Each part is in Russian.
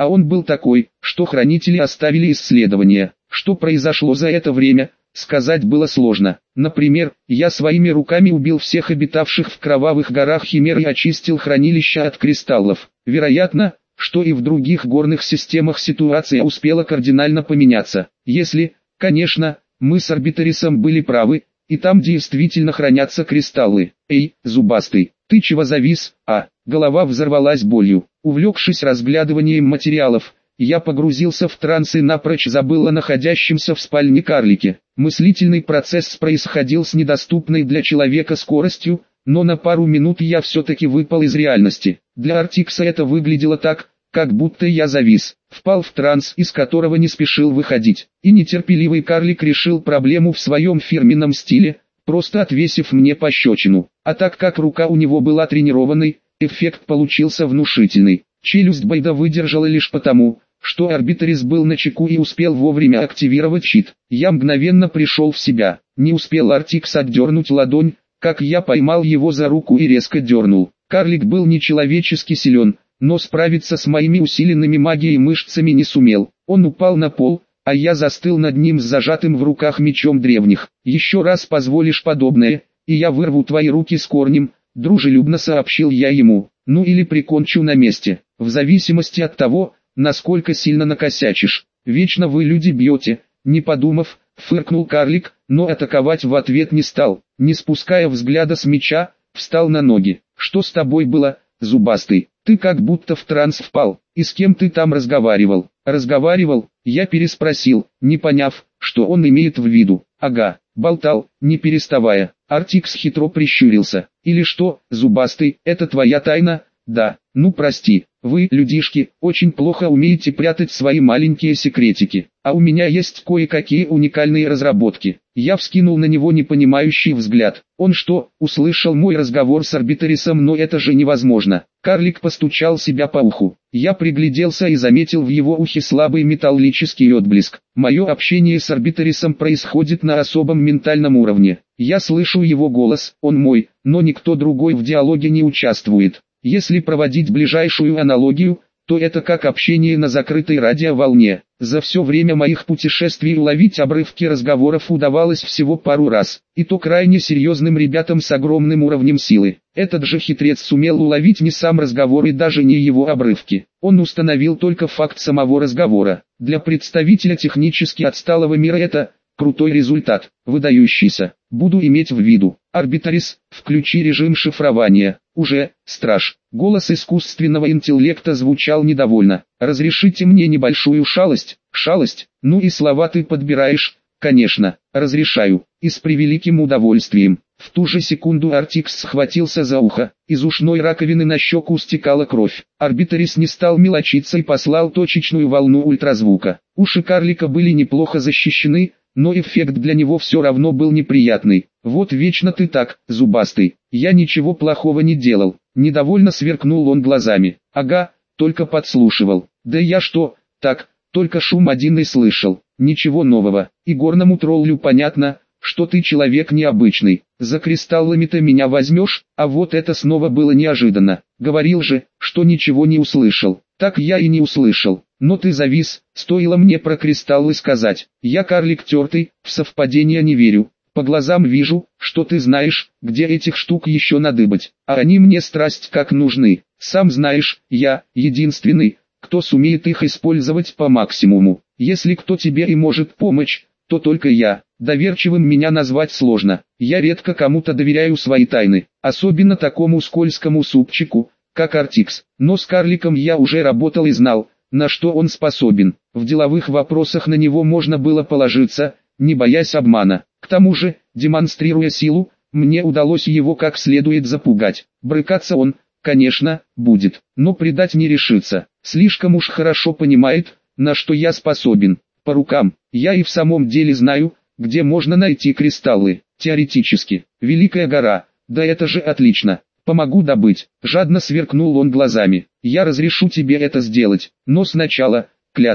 А он был такой, что хранители оставили исследования. Что произошло за это время, сказать было сложно. Например, я своими руками убил всех обитавших в Кровавых горах химер и очистил хранилища от кристаллов. Вероятно, что и в других горных системах ситуация успела кардинально поменяться. Если, конечно, мы с Арбиторисом были правы, и там действительно хранятся кристаллы. Эй, зубастый, ты чего завис? Голова взорвалась болью. Увлекшись разглядыванием материалов, я погрузился в транс и напрочь забыл о находящемся в спальне карлике. Мыслительный процесс происходил с недоступной для человека скоростью, но на пару минут я все-таки выпал из реальности. Для Артикса это выглядело так, как будто я завис, впал в транс, из которого не спешил выходить. И нетерпеливый карлик решил проблему в своем фирменном стиле, просто отвесив мне пощечину. А так как рука у него была тренированной, эффект получился внушительный. Челюсть Бойда выдержала лишь потому, что Арбиторис был начеку и успел вовремя активировать щит. Я мгновенно пришел в себя. Не успел Артикс отдернуть ладонь, как я поймал его за руку и резко дернул. Карлик был нечеловечески силен, но справиться с моими усиленными магией мышцами не сумел. Он упал на пол, а я застыл над ним с зажатым в руках мечом древних. «Еще раз позволишь подобное, и я вырву твои руки с корнем», — дружелюбно сообщил я ему. «Ну или прикончу на месте, в зависимости от того, насколько сильно накосячишь. Вечно вы, люди, бьете», — не подумав, фыркнул карлик, но атаковать в ответ не стал. Не спуская взгляда с меча, встал на ноги. «Что с тобой было, зубастый? Ты как будто в транс впал. И с кем ты там разговаривал?» «Разговаривал?» — я переспросил, не поняв, что он имеет в виду. «Ага, болтал, не переставая». Артикс хитро прищурился. «Или что, зубастый, это твоя тайна?» «Да, ну прости, вы, людишки, очень плохо умеете прятать свои маленькие секретики. А у меня есть кое-какие уникальные разработки». Я вскинул на него непонимающий взгляд. Он что, услышал мой разговор с Арбиторисом? Но это же невозможно. Карлик постучал себя по уху. Я пригляделся и заметил в его ухе слабый металлический отблеск. Мое общение с Арбиторисом происходит на особом ментальном уровне. Я слышу его голос, он мой, но никто другой в диалоге не участвует. Если проводить ближайшую аналогию, то это как общение на закрытой радиоволне. За все время моих путешествий уловить обрывки разговоров удавалось всего пару раз, и то крайне серьезным ребятам с огромным уровнем силы. Этот же хитрец сумел уловить не сам разговор и даже не его обрывки. Он установил только факт самого разговора. Для представителя технически отсталого мира это крутой результат, выдающийся. Буду иметь в виду. Арбиторис, включи режим шифрования. Уже, страж. Голос искусственного интеллекта звучал недовольно. Разрешите мне небольшую шалость? Шалость? Ну и слова ты подбираешь. Конечно, разрешаю. И с превеликим удовольствием. В ту же секунду Артикс схватился за ухо. Из ушной раковины на щеку стекала кровь. Арбиторис не стал мелочиться и послал точечную волну ультразвука. Уши карлика были неплохо защищены, но эффект для него все равно был неприятный. «Вот вечно ты так, зубастый, я ничего плохого не делал», — недовольно сверкнул он глазами. «Ага, только подслушивал. Да я что, так, только шум один и слышал, ничего нового. И горному троллю понятно, что ты человек необычный. За кристаллами-то меня возьмешь?» А вот это снова было неожиданно. Говорил же, что ничего не услышал. Так я и не услышал. Но ты завис, стоило мне про кристаллы сказать. Я карлик тертый, в совпадения не верю. По глазам вижу, что ты знаешь, где этих штук еще надыбать. А они мне страсть как нужны. Сам знаешь, я единственный, кто сумеет их использовать по максимуму. Если кто тебе и может помочь, то только я. Доверчивым меня назвать сложно. Я редко кому-то доверяю свои тайны, особенно такому скользкому супчику, как Артикс. Но с карликом я уже работал и знал, на что он способен. В деловых вопросах на него можно было положиться, не боясь обмана. К тому же, демонстрируя силу, мне удалось его как следует запугать. Брыкаться он, конечно, будет, но предать не решится. Слишком уж хорошо понимает, на что я способен. По рукам, я и в самом деле знаю, где можно найти кристаллы. Теоретически, Великая гора, да это же отлично. Помогу добыть. Жадно сверкнул он глазами. Я разрешу тебе это сделать, но сначала, клятва.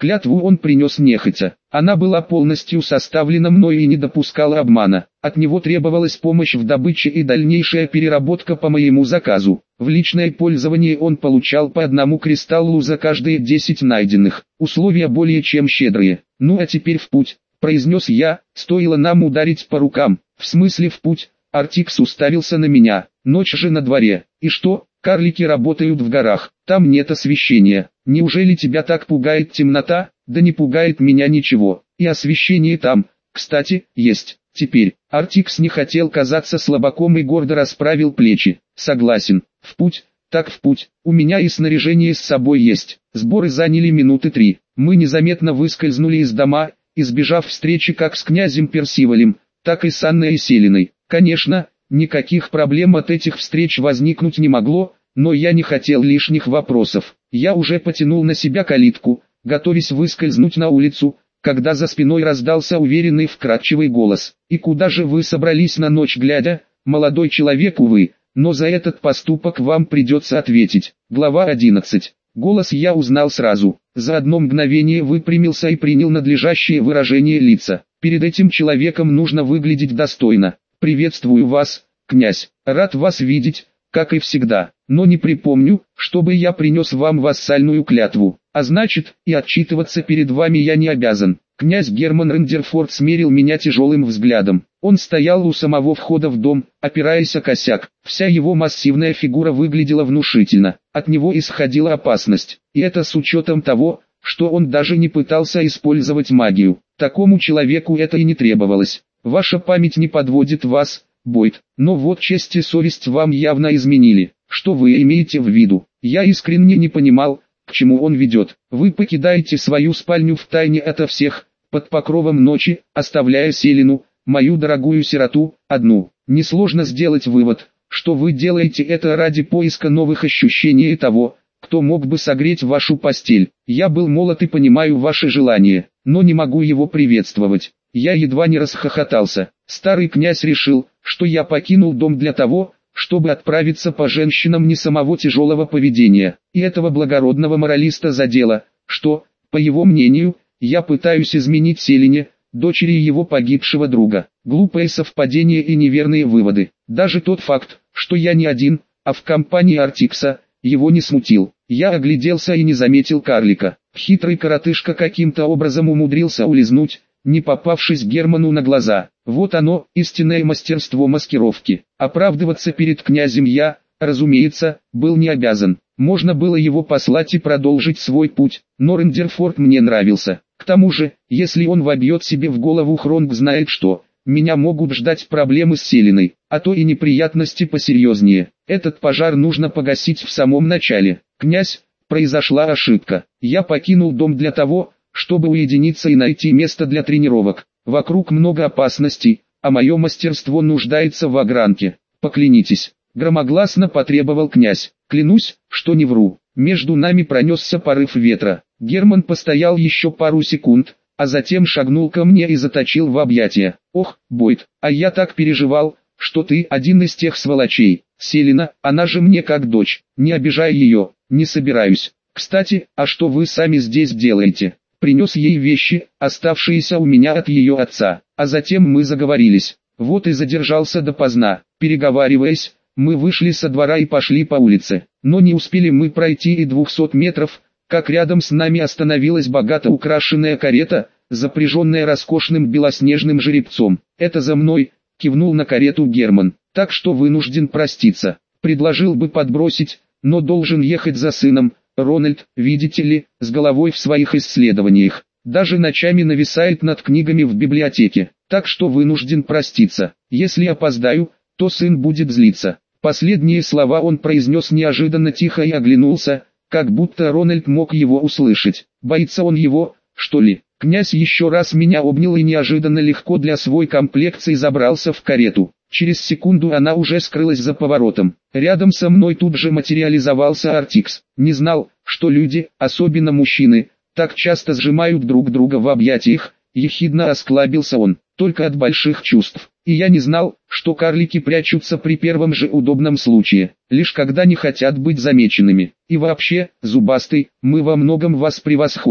Клятву он принес нехотя. Она была полностью составлена мною и не допускала обмана. От него требовалась помощь в добыче и дальнейшая переработка по моему заказу. В личное пользование он получал по одному кристаллу за каждые 10 найденных. Условия более чем щедрые. «Ну а теперь в путь», — произнес я, стоило нам ударить по рукам. «В смысле в путь?» Артикс уставился на меня. «Ночь же на дворе. И что, карлики работают в горах, там нет освещения. Неужели тебя так пугает темнота?» «Да не пугает меня ничего. И освещение там, кстати, есть». Теперь, Артикс не хотел казаться слабаком и гордо расправил плечи. «Согласен. В путь, так в путь. У меня и снаряжение с собой есть». Сборы заняли минуты 3. Мы незаметно выскользнули из дома, избежав встречи как с князем Персивалем, так и с Анной и Селиной. Конечно, никаких проблем от этих встреч возникнуть не могло, но я не хотел лишних вопросов. Я уже потянул на себя калитку, готовясь выскользнуть на улицу, когда за спиной раздался уверенный вкрадчивый голос. «И куда же вы собрались на ночь глядя, молодой человек, увы, но за этот поступок вам придется ответить». Глава 11. Голос я узнал сразу. За одно мгновение выпрямился и принял надлежащее выражение лица. Перед этим человеком нужно выглядеть достойно. «Приветствую вас, князь. Рад вас видеть, как и всегда. Но не припомню, чтобы я принес вам вассальную клятву. А значит, и отчитываться перед вами я не обязан». Князь Герман Рендерфорд смерил меня тяжелым взглядом. Он стоял у самого входа в дом, опираясь о косяк. Вся его массивная фигура выглядела внушительно. От него исходила опасность. И это с учетом того, что он даже не пытался использовать магию. Такому человеку это и не требовалось. «Ваша память не подводит вас, Бойд, но вот честь и совесть вам явно изменили. Что вы имеете в виду?» Я искренне не понимал, к чему он ведет. «Вы покидаете свою спальню втайне ото всех, под покровом ночи, оставляя Селину, мою дорогую сироту, одну. Несложно сделать вывод, что вы делаете это ради поиска новых ощущений и того, кто мог бы согреть вашу постель. Я был молод и понимаю ваше желание, но не могу его приветствовать». Я едва не расхохотался. Старый князь решил, что я покинул дом для того, чтобы отправиться по женщинам не самого тяжелого поведения. И этого благородного моралиста задело, что, по его мнению, я пытаюсь изменить Селине, дочери его погибшего друга. Глупое совпадение и неверные выводы. Даже тот факт, что я не один, а в компании Артикса, его не смутил. Я огляделся и не заметил карлика. Хитрый коротышка каким-то образом умудрился улизнуть, не попавшись Герману на глаза. Вот оно, истинное мастерство маскировки. Оправдываться перед князем я, разумеется, был не обязан. Можно было его послать и продолжить свой путь, но Рендерфорд мне нравился. К тому же, если он вобьет себе в голову, Хронг знает что, меня могут ждать проблемы с Селиной, а то и неприятности посерьезнее. Этот пожар нужно погасить в самом начале. «Князь, произошла ошибка. Я покинул дом для того, чтобы уединиться и найти место для тренировок. Вокруг много опасностей, а мое мастерство нуждается в огранке. Поклянитесь». Громогласно потребовал князь. «Клянусь, что не вру». Между нами пронесся порыв ветра. Герман постоял еще пару секунд, а затем шагнул ко мне и заточил в объятия. «Ох, Бойд, а я так переживал, что ты один из тех сволочей. Селина, она же мне как дочь, не обижай ее». «Не собираюсь. Кстати, а что вы сами здесь делаете?» Принес ей вещи, оставшиеся у меня от ее отца, а затем мы заговорились. Вот и задержался допоздна. Переговариваясь, мы вышли со двора и пошли по улице. Но не успели мы пройти и 200 метров, как рядом с нами остановилась богато украшенная карета, запряженная роскошным белоснежным жеребцом. «Это за мной», — кивнул на карету Герман. «Так что вынужден проститься. Предложил бы подбросить, но должен ехать за сыном. Рональд, видите ли, с головой в своих исследованиях. Даже ночами нависает над книгами в библиотеке. Так что вынужден проститься. Если опоздаю, то сын будет злиться». Последние слова он произнес неожиданно тихо и оглянулся, как будто Рональд мог его услышать. Боится он его, что ли? Князь еще раз меня обнял и неожиданно легко для своей комплекции забрался в карету. Через секунду она уже скрылась за поворотом. Рядом со мной тут же материализовался Артикс. Не знал, что люди, особенно мужчины, так часто сжимают друг друга в объятиях. Ехидно осклабился он. Только от больших чувств. И я не знал, что карлики прячутся при первом же удобном случае, лишь когда не хотят быть замеченными. И вообще, Зубастый, мы во многом вас превосходим.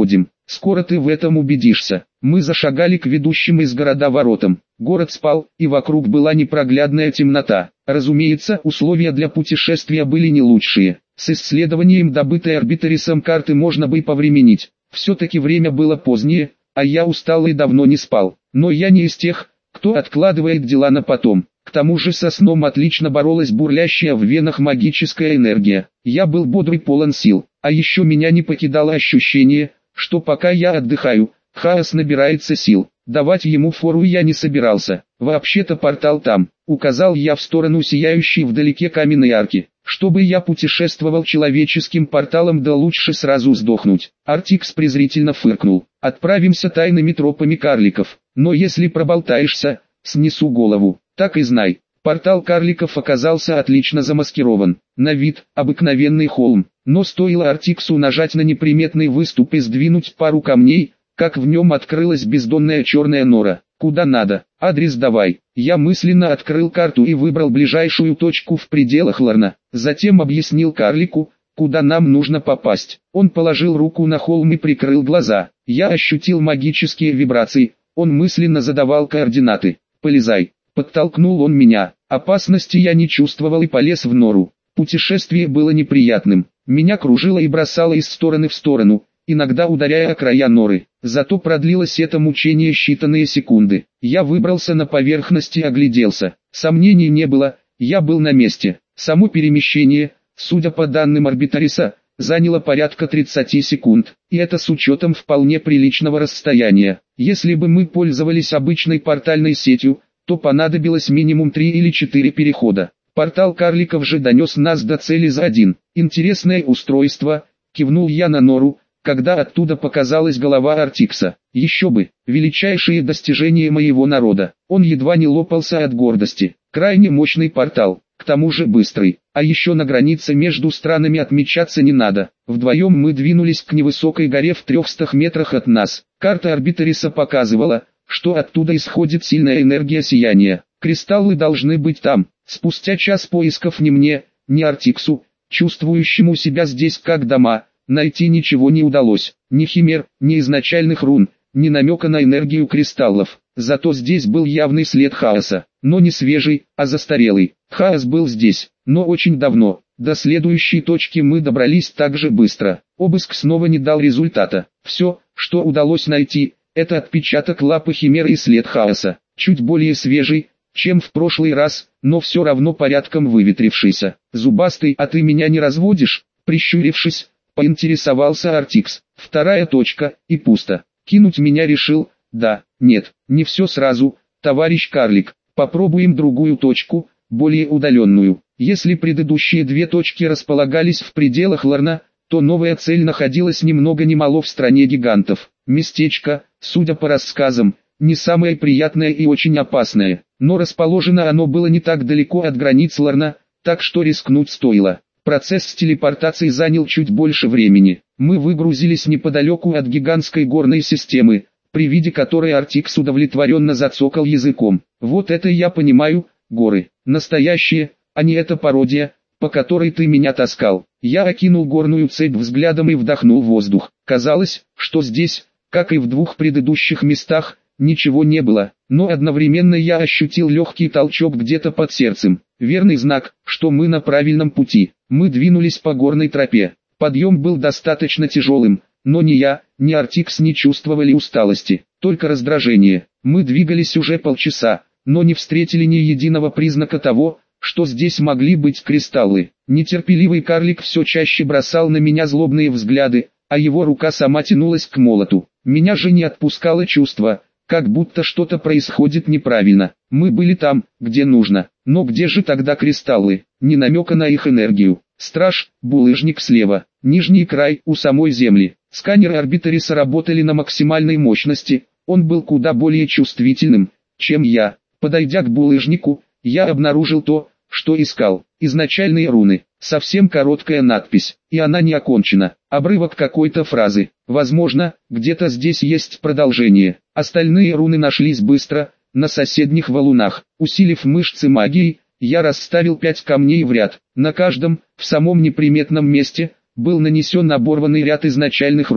Скоро ты в этом убедишься. Мы зашагали к ведущим из города воротам. Город спал, и вокруг была непроглядная темнота. Разумеется, условия для путешествия были не лучшие. С исследованием добытой Арбиторисом карты можно бы и повременить. Все-таки время было позднее, а я устал и давно не спал. Но я не из тех, кто откладывает дела на потом. К тому же со сном отлично боролась бурлящая в венах магическая энергия. Я был бодр и полон сил. А еще меня не покидало ощущение, что пока я отдыхаю, хаос набирается сил. Давать ему фору я не собирался. Вообще-то портал там, указал я в сторону сияющей вдалеке каменной арки. Чтобы я путешествовал человеческим порталом, да лучше сразу сдохнуть. Артикс презрительно фыркнул. Отправимся тайными тропами карликов. Но если проболтаешься, снесу голову. Так и знай. Портал карликов оказался отлично замаскирован. На вид обыкновенный холм. Но стоило Артиксу нажать на неприметный выступ и сдвинуть пару камней, как в нем открылась бездонная черная нора. Куда надо? Адрес давай. Я мысленно открыл карту и выбрал ближайшую точку в пределах Ларна. Затем объяснил карлику, куда нам нужно попасть. Он положил руку на холм и прикрыл глаза. Я ощутил магические вибрации. Он мысленно задавал координаты. «Полезай». Подтолкнул он меня. Опасности я не чувствовал и полез в нору. Путешествие было неприятным. Меня кружило и бросало из стороны в сторону, иногда ударяя о края норы. Зато продлилось это мучение считанные секунды. Я выбрался на поверхность и огляделся. Сомнений не было, я был на месте. Само перемещение, судя по данным Арбиториса, заняло порядка 30 секунд. И это с учетом вполне приличного расстояния. Если бы мы пользовались обычной портальной сетью, то понадобилось минимум 3 или 4 перехода. Портал карликов же донес нас до цели за один. Интересное устройство, кивнул я на нору, когда оттуда показалась голова Артикса. Еще бы, величайшее достижение моего народа. Он едва не лопался от гордости. Крайне мощный портал, к тому же быстрый. А еще на границе между странами отмечаться не надо. Вдвоем мы двинулись к невысокой горе в 300 метрах от нас. Карта Арбиториса показывала, что оттуда исходит сильная энергия сияния. Кристаллы должны быть там. Спустя час поисков ни мне, ни Артиксу, чувствующему себя здесь как дома, найти ничего не удалось. Ни химер, ни изначальных рун, ни намека на энергию кристаллов. Зато здесь был явный след хаоса, но не свежий, а застарелый. Хаос был здесь, но очень давно. До следующей точки мы добрались так же быстро. Обыск снова не дал результата. Все, что удалось найти, это отпечаток лапы химеры и след хаоса. Чуть более свежий, чем в прошлый раз, но все равно порядком выветрившийся. «Зубастый, а ты меня не разводишь?» Прищурившись, поинтересовался Артикс. Вторая точка, и пусто. Кинуть меня решил? Да, нет, не все сразу, товарищ карлик. Попробуем другую точку, более удаленную. Если предыдущие две точки располагались в пределах Ларна, то новая цель находилась ни много ни мало в стране гигантов. Местечко, судя по рассказам, не самое приятное и очень опасное, но расположено оно было не так далеко от границ Ларна, так что рискнуть стоило. Процесс телепортации занял чуть больше времени. Мы выгрузились неподалеку от гигантской горной системы, при виде которой Артикс удовлетворенно зацокал языком. Вот это я понимаю, горы. Настоящие, а не эта пародия, по которой ты меня таскал. Я окинул горную цепь взглядом и вдохнул воздух. Казалось, что здесь, как и в двух предыдущих местах, ничего не было, но одновременно я ощутил легкий толчок где-то под сердцем. Верный знак, что мы на правильном пути. Мы двинулись по горной тропе. Подъем был достаточно тяжелым, но ни я, ни Артикс не чувствовали усталости, только раздражение. Мы двигались уже полчаса, но не встретили ни единого признака того, что здесь могли быть кристаллы. Нетерпеливый карлик все чаще бросал на меня злобные взгляды, а его рука сама тянулась к молоту. Меня же не отпускало чувство, как будто что-то происходит неправильно. Мы были там, где нужно, но где же тогда кристаллы? Ни намека на их энергию. Страж, булыжник слева, нижний край у самой земли. Сканеры Арбиториса работали на максимальной мощности, он был куда более чувствительным, чем я. Подойдя к булыжнику, я обнаружил то, что искал. Изначальные руны, совсем короткая надпись, и она не окончена. Обрывок какой-то фразы. Возможно, где-то здесь есть продолжение. Остальные руны нашлись быстро, на соседних валунах. Усилив мышцы магией, я расставил 5 камней в ряд. На каждом, в самом неприметном месте, был нанесен оборванный ряд изначальных рун.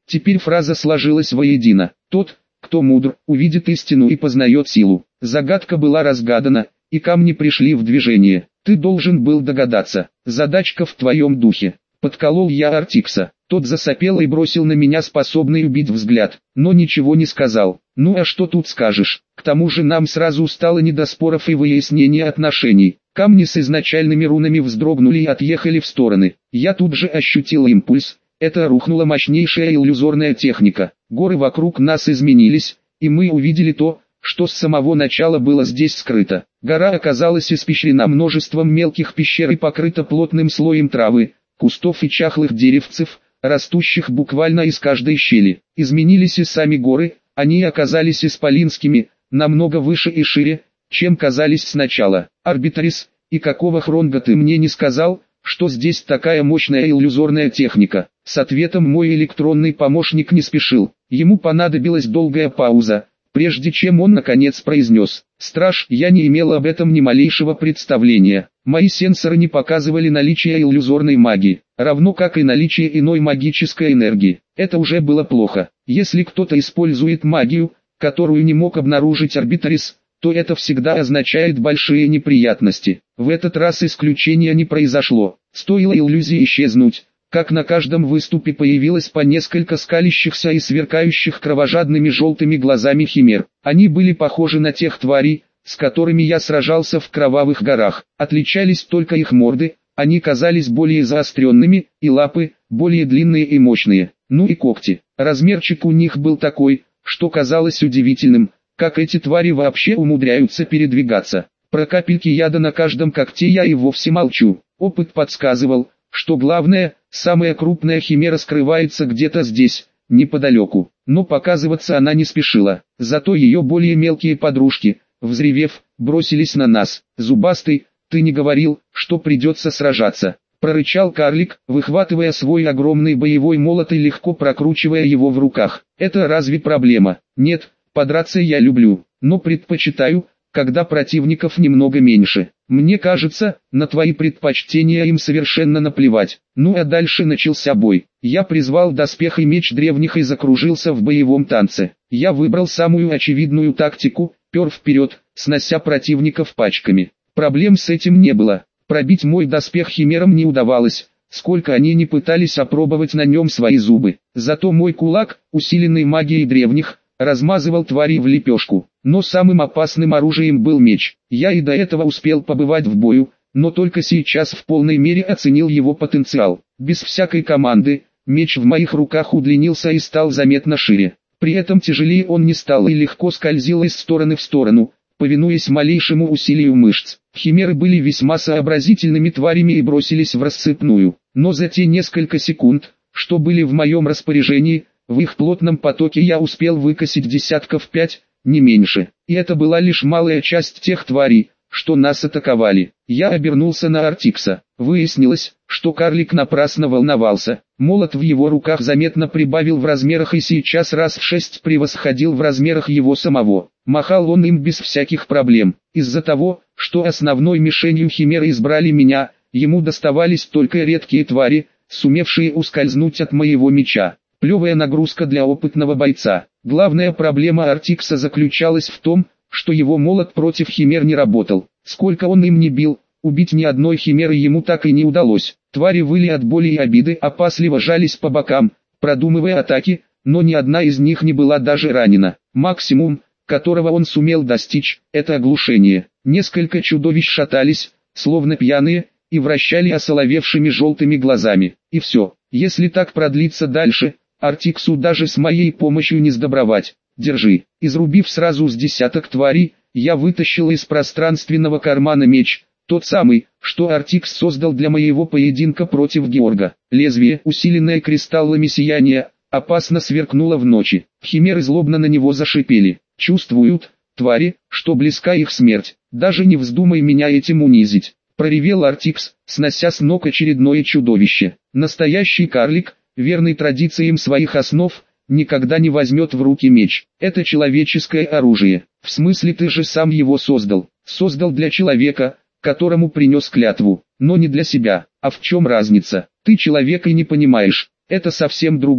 Теперь фраза сложилась воедино. Тот, кто мудр, увидит истину и познает силу. Загадка была разгадана, и камни пришли в движение. Ты должен был догадаться. Задачка в твоем духе. Подколол я Артикса. Тот засопел и бросил на меня способный убить взгляд, но ничего не сказал. Ну а что тут скажешь? К тому же нам сразу стало не до споров и выяснения отношений. Камни с изначальными рунами вздрогнули и отъехали в стороны. Я тут же ощутил импульс. Это рухнула мощнейшая иллюзорная техника. Горы вокруг нас изменились, и мы увидели то, что с самого начала было здесь скрыто. Гора оказалась испещрена множеством мелких пещер и покрыта плотным слоем травы, кустов и чахлых деревцев, растущих буквально из каждой щели. Изменились и сами горы, они оказались исполинскими, намного выше и шире, чем казались сначала. Арбитрис, и какого хронга ты мне не сказал, что здесь такая мощная иллюзорная техника? С ответом мой электронный помощник не спешил. Ему понадобилась долгая пауза, прежде чем он наконец произнес: «Страж, я не имел об этом ни малейшего представления. Мои сенсоры не показывали наличие иллюзорной магии, равно как и наличие иной магической энергии. Это уже было плохо. Если кто-то использует магию, которую не мог обнаружить Арбитрис, то это всегда означает большие неприятности. В этот раз исключения не произошло. Стоило иллюзии исчезнуть, как на каждом выступе появилось по несколько скалящихся и сверкающих кровожадными желтыми глазами химер. Они были похожи на тех тварей, с которыми я сражался в Кровавых горах. Отличались только их морды, они казались более заостренными, и лапы, более длинные и мощные. Ну и когти. Размерчик у них был такой, что казалось удивительным, как эти твари вообще умудряются передвигаться. Про капельки яда на каждом когте я и вовсе молчу. Опыт подсказывал, что главное, самая крупная химера скрывается где-то здесь, неподалеку. Но показываться она не спешила. Зато ее более мелкие подружки, взревев, бросились на нас. «Зубастый, ты не говорил, что придется сражаться?» — прорычал карлик, выхватывая свой огромный боевой молот и легко прокручивая его в руках. «Это разве проблема? Нет, подраться я люблю, но предпочитаю, когда противников немного меньше. Мне кажется, на твои предпочтения им совершенно наплевать». Ну а дальше начался бой. Я призвал доспех и меч древних и закружился в боевом танце. Я выбрал самую очевидную тактику, пер вперед, снося противников пачками. Проблем с этим не было. Пробить мой доспех химерам не удавалось, сколько они не пытались опробовать на нем свои зубы. Зато мой кулак, усиленный магией древних, размазывал тварей в лепешку. Но самым опасным оружием был меч. Я и до этого успел побывать в бою, но только сейчас в полной мере оценил его потенциал. Без всякой команды, меч в моих руках удлинился и стал заметно шире. При этом тяжелее он не стал и легко скользил из стороны в сторону, повинуясь малейшему усилию мышц. Химеры были весьма сообразительными тварями и бросились в рассыпную. Но за те несколько секунд, что были в моем распоряжении, в их плотном потоке я успел выкосить десятков 5, не меньше. И это была лишь малая часть тех тварей, что нас атаковали. Я обернулся на Артикса. Выяснилось, что карлик напрасно волновался. Молот в его руках заметно прибавил в размерах и сейчас раз в 6 превосходил в размерах его самого. Махал он им без всяких проблем. Из-за того, что основной мишенью химеры избрали меня, ему доставались только редкие твари, сумевшие ускользнуть от моего меча. Плевая нагрузка для опытного бойца. Главная проблема Артикса заключалась в том, что его молот против химер не работал. Сколько он им не бил, убить ни одной химеры ему так и не удалось. Твари выли от боли и обиды, опасливо жались по бокам, продумывая атаки, но ни одна из них не была даже ранена. Максимум, которого он сумел достичь, это оглушение. Несколько чудовищ шатались, словно пьяные, и вращали осоловевшими желтыми глазами. И все. Если так продлится дальше, Артиксу даже с моей помощью не сдобровать. Держи. Изрубив сразу с десяток тварей, я вытащил из пространственного кармана меч, тот самый, что Артикс создал для моего поединка против Георга. Лезвие, усиленное кристаллами сияния, опасно сверкнуло в ночи. Химеры злобно на него зашипели. Чувствуют, твари, что близка их смерть. Даже не вздумай меня этим унизить. Проревел Артикс, снося с ног очередное чудовище. Настоящий карлик, верный традициям своих основ, никогда не возьмет в руки меч. Это человеческое оружие. В смысле, ты же сам его создал. Создал для человека, которому принес клятву, но не для себя. А в чем разница? Ты человека не понимаешь. Это совсем другое.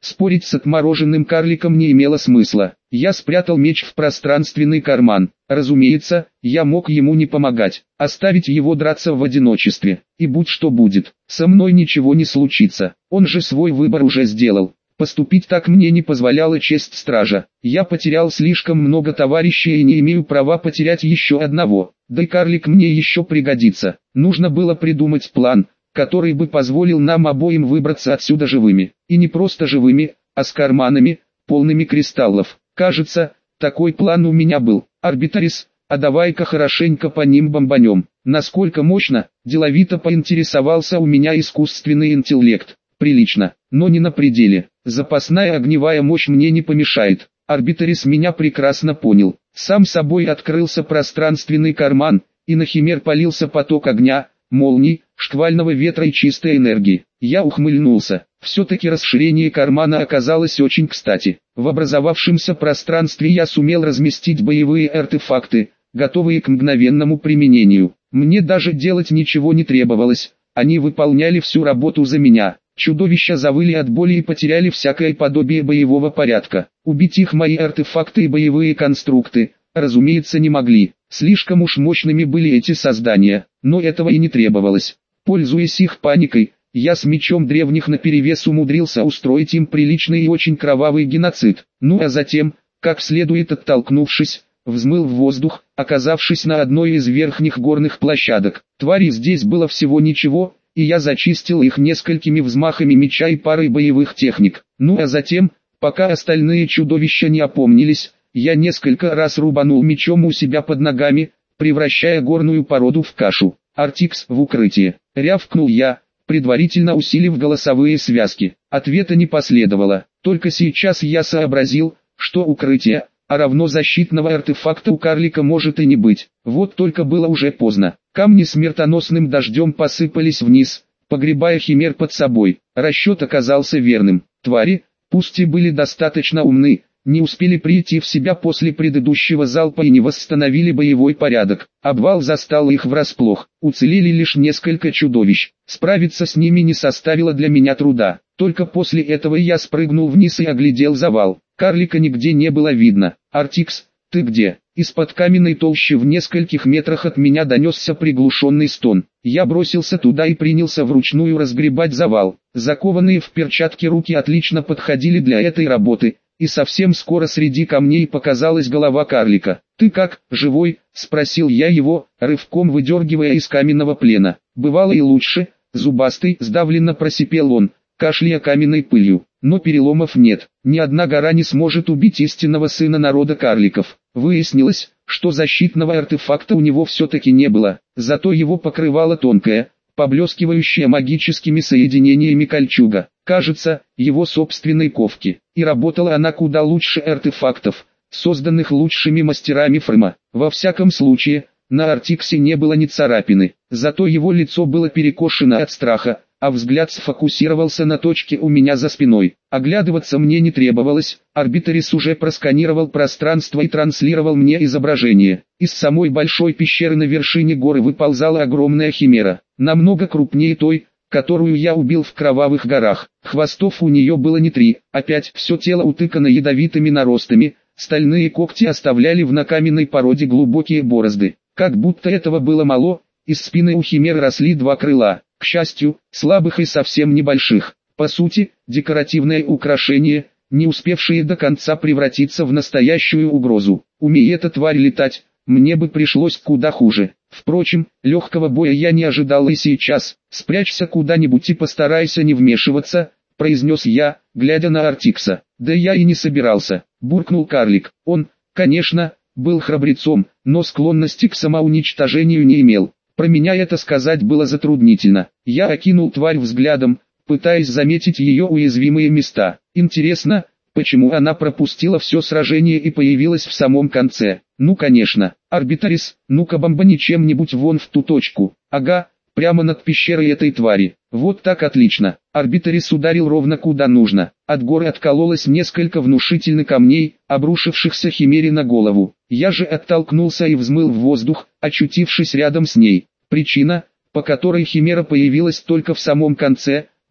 Спорить с отмороженным карликом не имело смысла. Я спрятал меч в пространственный карман. Разумеется, я мог ему не помогать, оставить его драться в одиночестве. И будь что будет, со мной ничего не случится. Он же свой выбор уже сделал. Поступить так мне не позволяла честь стража. Я потерял слишком много товарищей и не имею права потерять еще одного. Да и карлик мне еще пригодится. Нужно было придумать план, который бы позволил нам обоим выбраться отсюда живыми. И не просто живыми, а с карманами, полными кристаллов. Кажется, такой план у меня был. Арбитрис, а давай-ка хорошенько по ним бомбанем. Насколько мощно, деловито поинтересовался у меня искусственный интеллект. Прилично, но не на пределе. Запасная огневая мощь мне не помешает. Арбитрис меня прекрасно понял. Сам собой открылся пространственный карман, и на химер полился поток огня, молний, шквального ветра и чистой энергии. Я ухмыльнулся. Все-таки расширение кармана оказалось очень кстати. В образовавшемся пространстве я сумел разместить боевые артефакты, готовые к мгновенному применению. Мне даже делать ничего не требовалось, они выполняли всю работу за меня. Чудовища завыли от боли и потеряли всякое подобие боевого порядка. Убить их мои артефакты и боевые конструкты, разумеется, не могли. Слишком уж мощными были эти создания, но этого и не требовалось. Пользуясь их паникой, я с мечом древних наперевес умудрился устроить им приличный и очень кровавый геноцид. Ну а затем, как следует оттолкнувшись, взмыл в воздух, оказавшись на одной из верхних горных площадок. Тварей здесь было всего ничего, и я зачистил их несколькими взмахами меча и парой боевых техник. Ну а затем, пока остальные чудовища не опомнились, я несколько раз рубанул мечом у себя под ногами, превращая горную породу в кашу. «Артикс, в укрытие!» — рявкнул я, предварительно усилив голосовые связки. Ответа не последовало. Только сейчас я сообразил, что укрытие, а равно защитного артефакта у карлика может и не быть. Вот только было уже поздно. Камни смертоносным дождем посыпались вниз, погребая химер под собой. Расчет оказался верным. Твари, пусть и были достаточно умны, не успели прийти в себя после предыдущего залпа и не восстановили боевой порядок. Обвал застал их врасплох. Уцелели лишь несколько чудовищ. Справиться с ними не составило для меня труда. Только после этого я спрыгнул вниз и оглядел завал. Карлика нигде не было видно. «Артикс, ты где?» Из-под каменной толщи в нескольких метрах от меня донесся приглушенный стон. Я бросился туда и принялся вручную разгребать завал. Закованные в перчатки руки отлично подходили для этой работы, и совсем скоро среди камней показалась голова карлика. «Ты как, живой?» — спросил я его, рывком выдергивая из каменного плена. «Бывало и лучше», — зубастый, сдавленно просипел он, кашляя каменной пылью. «Но переломов нет, ни одна гора не сможет убить истинного сына народа карликов». Выяснилось, что защитного артефакта у него все-таки не было, зато его покрывала тонкая, поблескивающая магическими соединениями кольчуга, кажется, его собственной ковки, и работала она куда лучше артефактов, созданных лучшими мастерами Фрма. Во всяком случае, на Артиксе не было ни царапины, зато его лицо было перекошено от страха, а взгляд сфокусировался на точке у меня за спиной. Оглядываться мне не требовалось, Арбитрис уже просканировал пространство и транслировал мне изображение. Из самой большой пещеры на вершине горы выползала огромная химера, намного крупнее той, которую я убил в Кровавых горах. Хвостов у нее было не 3, а 5, все тело утыкано ядовитыми наростами, стальные когти оставляли в накаменной породе глубокие борозды. Как будто этого было мало, из спины у химер росли 2 крыла. К счастью, слабых и совсем небольших. По сути, декоративное украшение, не успевшее до конца превратиться в настоящую угрозу. Умея эта тварь летать, мне бы пришлось куда хуже. Впрочем, легкого боя я не ожидал и сейчас. «Спрячься куда-нибудь и постарайся не вмешиваться», — произнес я, глядя на Артикса. «Да я и не собирался», — буркнул карлик. Он, конечно, был храбрецом, но склонности к самоуничтожению не имел. Про меня это сказать было затруднительно. Я окинул тварь взглядом, пытаясь заметить ее уязвимые места. Интересно, почему она пропустила все сражение и появилась в самом конце? Ну конечно, Арбитрис, ну-ка бомбани чем-нибудь вон в ту точку. Ага, прямо над пещерой этой твари. Вот так отлично. Арбитрис ударил ровно куда нужно. От горы откололось несколько внушительных камней, обрушившихся химере на голову. Я же оттолкнулся и взмыл в воздух, очутившись рядом с ней. Причина, по которой химера появилась только в самом конце,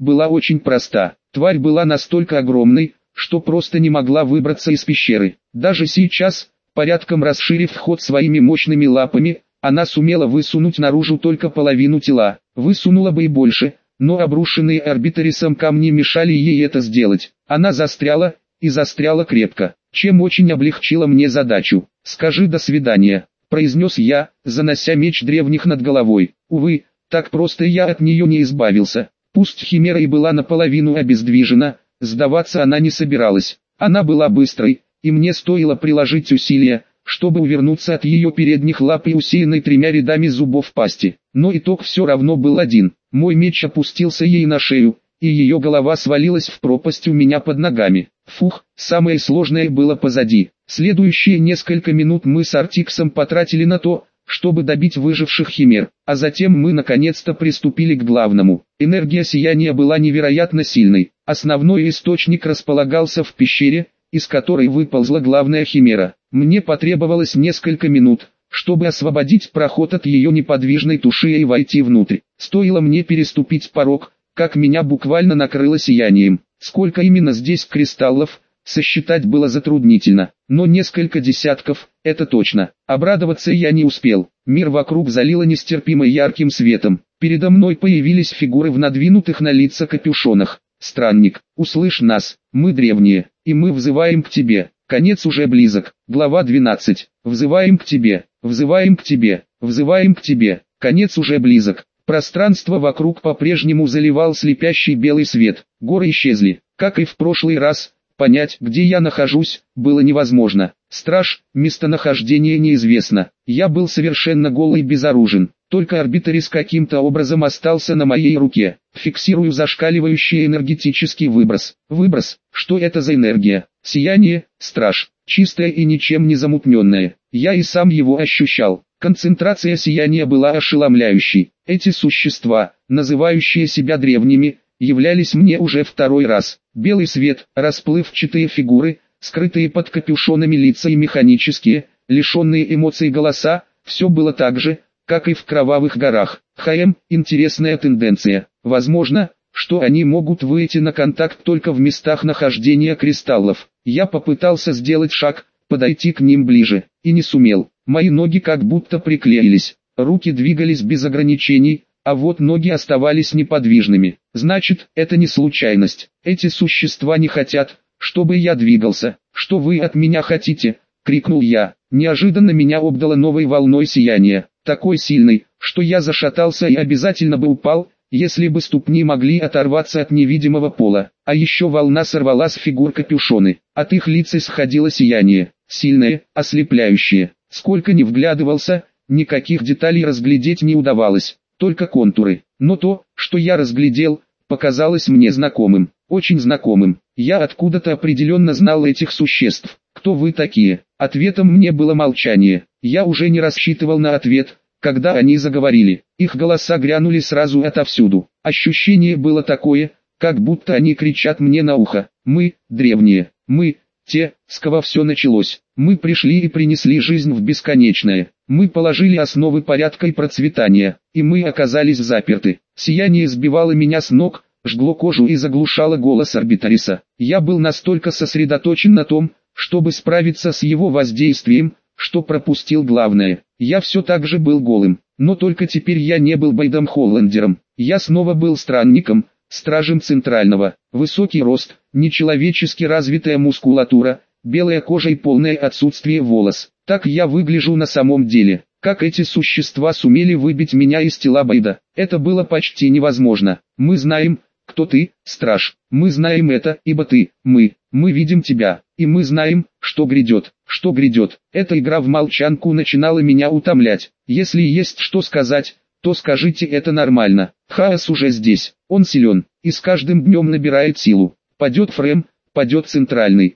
была очень проста. Тварь была настолько огромной, что просто не могла выбраться из пещеры. Даже сейчас, порядком расширив вход своими мощными лапами, она сумела высунуть наружу только половину тела. Высунула бы и больше, но обрушенные Арбиторисом камни мешали ей это сделать. Она застряла, и застряла крепко, чем очень облегчила мне задачу. «Скажи до свидания», — произнес я, занося меч древних над головой. Увы, так просто я от нее не избавился. Пусть Химера и была наполовину обездвижена, сдаваться она не собиралась. Она была быстрой, и мне стоило приложить усилия, чтобы увернуться от ее передних лап и усеянной 3 рядами зубов пасти. Но итог все равно был один. Мой меч опустился ей на шею, и ее голова свалилась в пропасть у меня под ногами. Фух, самое сложное было позади. Следующие несколько минут мы с Артиксом потратили на то, чтобы добить выживших химер, а затем мы наконец-то приступили к главному. Энергия сияния была невероятно сильной. Основной источник располагался в пещере, из которой выползла главная химера. Мне потребовалось несколько минут, чтобы освободить проход от ее неподвижной туши и войти внутрь. Стоило мне переступить порог, как меня буквально накрыло сиянием. Сколько именно здесь кристаллов, сосчитать было затруднительно, но несколько десятков, это точно. Обрадоваться я не успел. Мир вокруг залило нестерпимо ярким светом. Передо мной появились фигуры в надвинутых на лица капюшонах. «Странник, услышь нас, мы древние, и мы взываем к тебе. Конец уже близок». Глава 12. «Взываем к тебе, взываем к тебе, взываем к тебе. Конец уже близок». Пространство вокруг по-прежнему заливал слепящий белый свет. Горы исчезли. Как и в прошлый раз, понять, где я нахожусь, было невозможно. Страж, местонахождение неизвестно. Я был совершенно гол и безоружен. Только Арбиторис каким-то образом остался на моей руке. Фиксирую зашкаливающий энергетический выброс. Выброс, что это за энергия? Сияние, страж, чистое и ничем не замутненное. Я и сам его ощущал. Концентрация сияния была ошеломляющей. Эти существа, называющие себя древними, являлись мне уже второй раз. Белый свет, расплывчатые фигуры, скрытые под капюшонами лица и механические, лишенные эмоций голоса, все было так же, как и в Кровавых горах. Интересная тенденция. Возможно, что они могут выйти на контакт только в местах нахождения кристаллов. Я попытался сделать шаг, подойти к ним ближе, и не сумел. Мои ноги как будто приклеились, руки двигались без ограничений, а вот ноги оставались неподвижными. Значит, это не случайность. Эти существа не хотят, чтобы я двигался. «Что вы от меня хотите?» — крикнул я. Неожиданно меня обдало новой волной сияния, такой сильной, что я зашатался и обязательно бы упал, если бы ступни могли оторваться от невидимого пола. А еще волна сорвала с фигур капюшоны. От их лиц исходило сияние, сильное, ослепляющее. Сколько ни вглядывался, никаких деталей разглядеть не удавалось, только контуры. Но то, что я разглядел, показалось мне знакомым, очень знакомым. Я откуда-то определенно знал этих существ. «Кто вы такие?» Ответом мне было молчание. Я уже не рассчитывал на ответ, когда они заговорили. Их голоса грянули сразу отовсюду. Ощущение было такое, как будто они кричат мне на ухо. «Мы, древние, мы, те, с кого все началось. Мы пришли и принесли жизнь в бесконечное. Мы положили основы порядка и процветания, и мы оказались заперты». Сияние сбивало меня с ног, жгло кожу и заглушало голос Арбиториса. Я был настолько сосредоточен на том, чтобы справиться с его воздействием, что пропустил главное. Я все так же был голым, но только теперь я не был Бойдом Холландером. Я снова был странником, стражем Центрального. Высокий рост, нечеловечески развитая мускулатура, белая кожа и полное отсутствие волос. Так я выгляжу на самом деле. Как эти существа сумели выбить меня из тела Бойда? Это было почти невозможно. Мы знаем, кто ты, страж. Мы знаем это, ибо ты, мы видим тебя, и мы знаем, что грядет. Что грядет? Эта игра в молчанку начинала меня утомлять. Если есть что сказать, то скажите это нормально. Хаос уже здесь, он силен, и с каждым днем набирает силу. Падет Фрем, падет Центральный,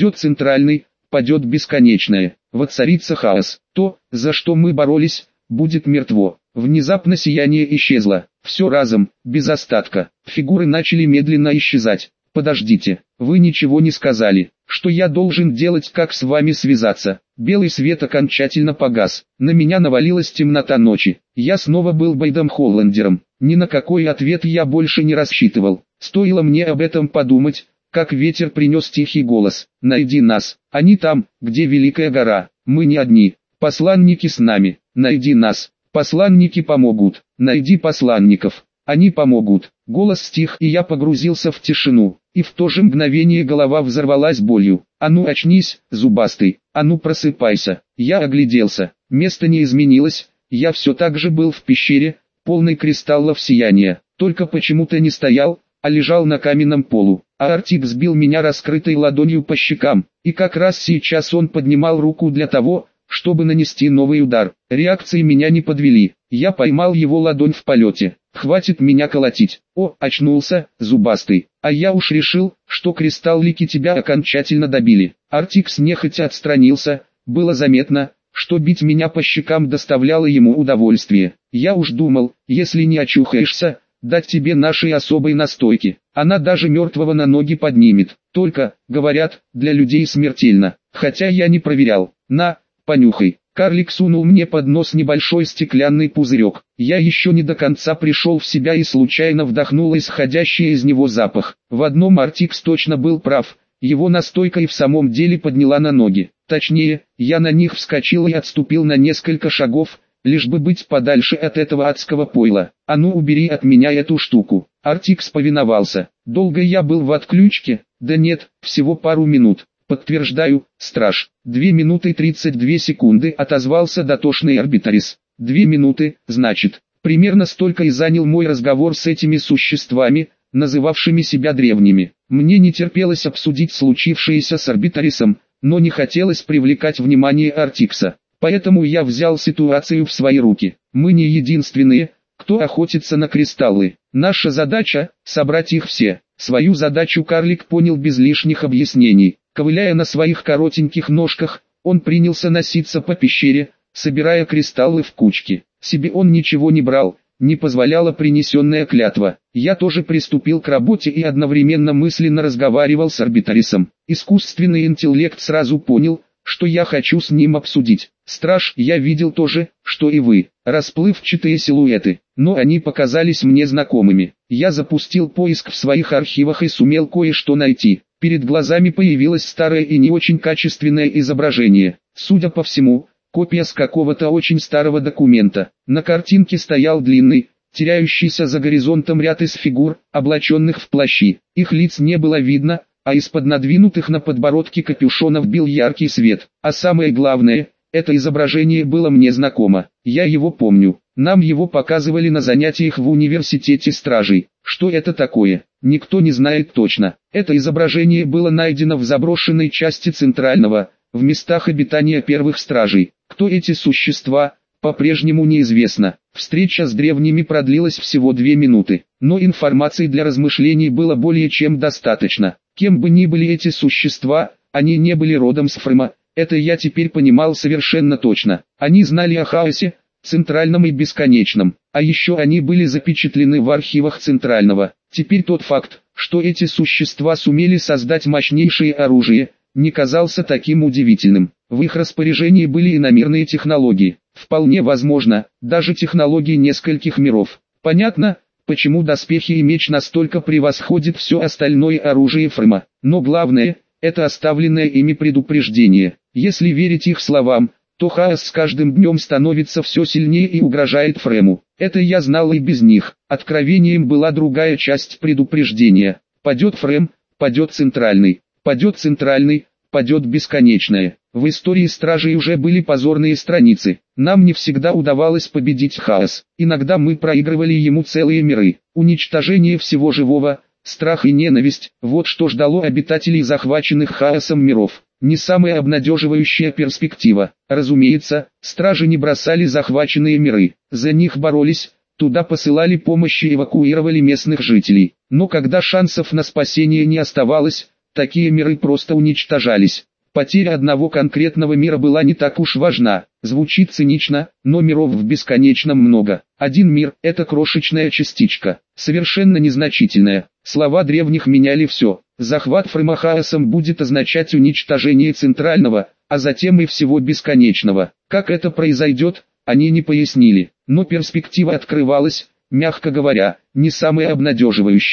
падет Бесконечное. Воцарится хаос. То, за что мы боролись, будет мертво. Внезапно сияние исчезло. Все разом, без остатка. Фигуры начали медленно исчезать. «Подождите, вы ничего не сказали. Что я должен делать, как с вами связаться?» Белый свет окончательно погас. На меня навалилась темнота ночи. Я снова был Бойдом Холландером. Ни на какой ответ я больше не рассчитывал. Стоило мне об этом подумать, как ветер принес тихий голос: «Найди нас, они там, где Великая гора, мы не одни, посланники с нами, найди нас, посланники помогут, найди посланников, они помогут». Голос стих, и я погрузился в тишину, и в то же мгновение голова взорвалась болью. «А ну очнись, зубастый, а ну просыпайся». Я огляделся, место не изменилось, я все так же был в пещере, полной кристаллов сияния, только почему-то не стоял, а лежал на каменном полу. А Артик сбил меня раскрытой ладонью по щекам, и как раз сейчас он поднимал руку для того, чтобы нанести новый удар. Реакции меня не подвели, я поймал его ладонь в полете. «Хватит меня колотить». «О, очнулся, зубастый, а я уж решил, что кристаллики тебя окончательно добили». Артикс нехотя отстранился, было заметно, что бить меня по щекам доставляло ему удовольствие. «Я уж думал, если не очухаешься, дать тебе нашей особой настойки, она даже мертвого на ноги поднимет. Только, говорят, для людей смертельно, хотя я не проверял. На, понюхай». Карлик сунул мне под нос небольшой стеклянный пузырек. Я еще не до конца пришел в себя и случайно вдохнул исходящий из него запах. В одном Артикс точно был прав, его настойка и в самом деле подняла на ноги. Точнее, я на них вскочил и отступил на несколько шагов, лишь бы быть подальше от этого адского пойла. «А ну убери от меня эту штуку». Артикс повиновался. Долго я был в отключке? Да нет, всего пару минут. «Подтверждаю, страж». 2 минуты 32 секунды, отозвался дотошный арбитрис. 2 минуты, значит. Примерно столько и занял мой разговор с этими существами, называвшими себя древними. Мне не терпелось обсудить случившееся с арбитрисом, но не хотелось привлекать внимание Артикса. Поэтому я взял ситуацию в свои руки. Мы не единственные, кто охотится на кристаллы. Наша задача – собрать их все. Свою задачу карлик понял без лишних объяснений. Ковыляя на своих коротеньких ножках, он принялся носиться по пещере, собирая кристаллы в кучки. Себе он ничего не брал, не позволяла принесенная клятва. Я тоже приступил к работе и одновременно мысленно разговаривал с арбитрисом. Искусственный интеллект сразу понял, что я хочу с ним обсудить. «Страж, я видел то же, что и вы, расплывчатые силуэты, но они показались мне знакомыми. Я запустил поиск в своих архивах и сумел кое-что найти». Перед глазами появилось старое и не очень качественное изображение. Судя по всему, копия с какого-то очень старого документа. На картинке стоял длинный, теряющийся за горизонтом ряд из фигур, облаченных в плащи. Их лиц не было видно, а из-под надвинутых на подбородке капюшонов бил яркий свет. А самое главное, это изображение было мне знакомо. Я его помню. Нам его показывали на занятиях в университете стражей. Что это такое? Никто не знает точно. Это изображение было найдено в заброшенной части Центрального, в местах обитания первых стражей. Кто эти существа, по-прежнему неизвестно. Встреча с древними продлилась всего 2 минуты, но информации для размышлений было более чем достаточно. Кем бы ни были эти существа, они не были родом с Фрема, это я теперь понимал совершенно точно. Они знали о хаосе, Центральном и Бесконечном, а еще они были запечатлены в архивах Центрального. Теперь тот факт, что эти существа сумели создать мощнейшее оружие, не казался таким удивительным. В их распоряжении были иномирные технологии, вполне возможно, даже технологии нескольких миров. Понятно, почему доспехи и меч настолько превосходят все остальное оружие Фрема. Но главное, это оставленное ими предупреждение. Если верить их словам, то хаос с каждым днем становится все сильнее и угрожает Фрему. Это я знал и без них. Откровением была другая часть предупреждения. Падет Фрем, падет Центральный, падет Центральный, падет Бесконечное. В истории стражей уже были позорные страницы. Нам не всегда удавалось победить хаос. Иногда мы проигрывали ему целые миры. Уничтожение всего живого, страх и ненависть – вот что ждало обитателей захваченных хаосом миров. Не самая обнадеживающая перспектива. Разумеется, стражи не бросали захваченные миры. За них боролись, туда посылали помощь и эвакуировали местных жителей. Но когда шансов на спасение не оставалось, такие миры просто уничтожались. Потеря одного конкретного мира была не так уж важна. Звучит цинично, но миров в Бесконечном много. Один мир – это крошечная частичка, совершенно незначительная. Слова древних меняли все. Захват Фрема хаосом будет означать уничтожение Центрального, а затем и всего Бесконечного. Как это произойдет, они не пояснили. Но перспектива открывалась, мягко говоря, не самая обнадеживающая.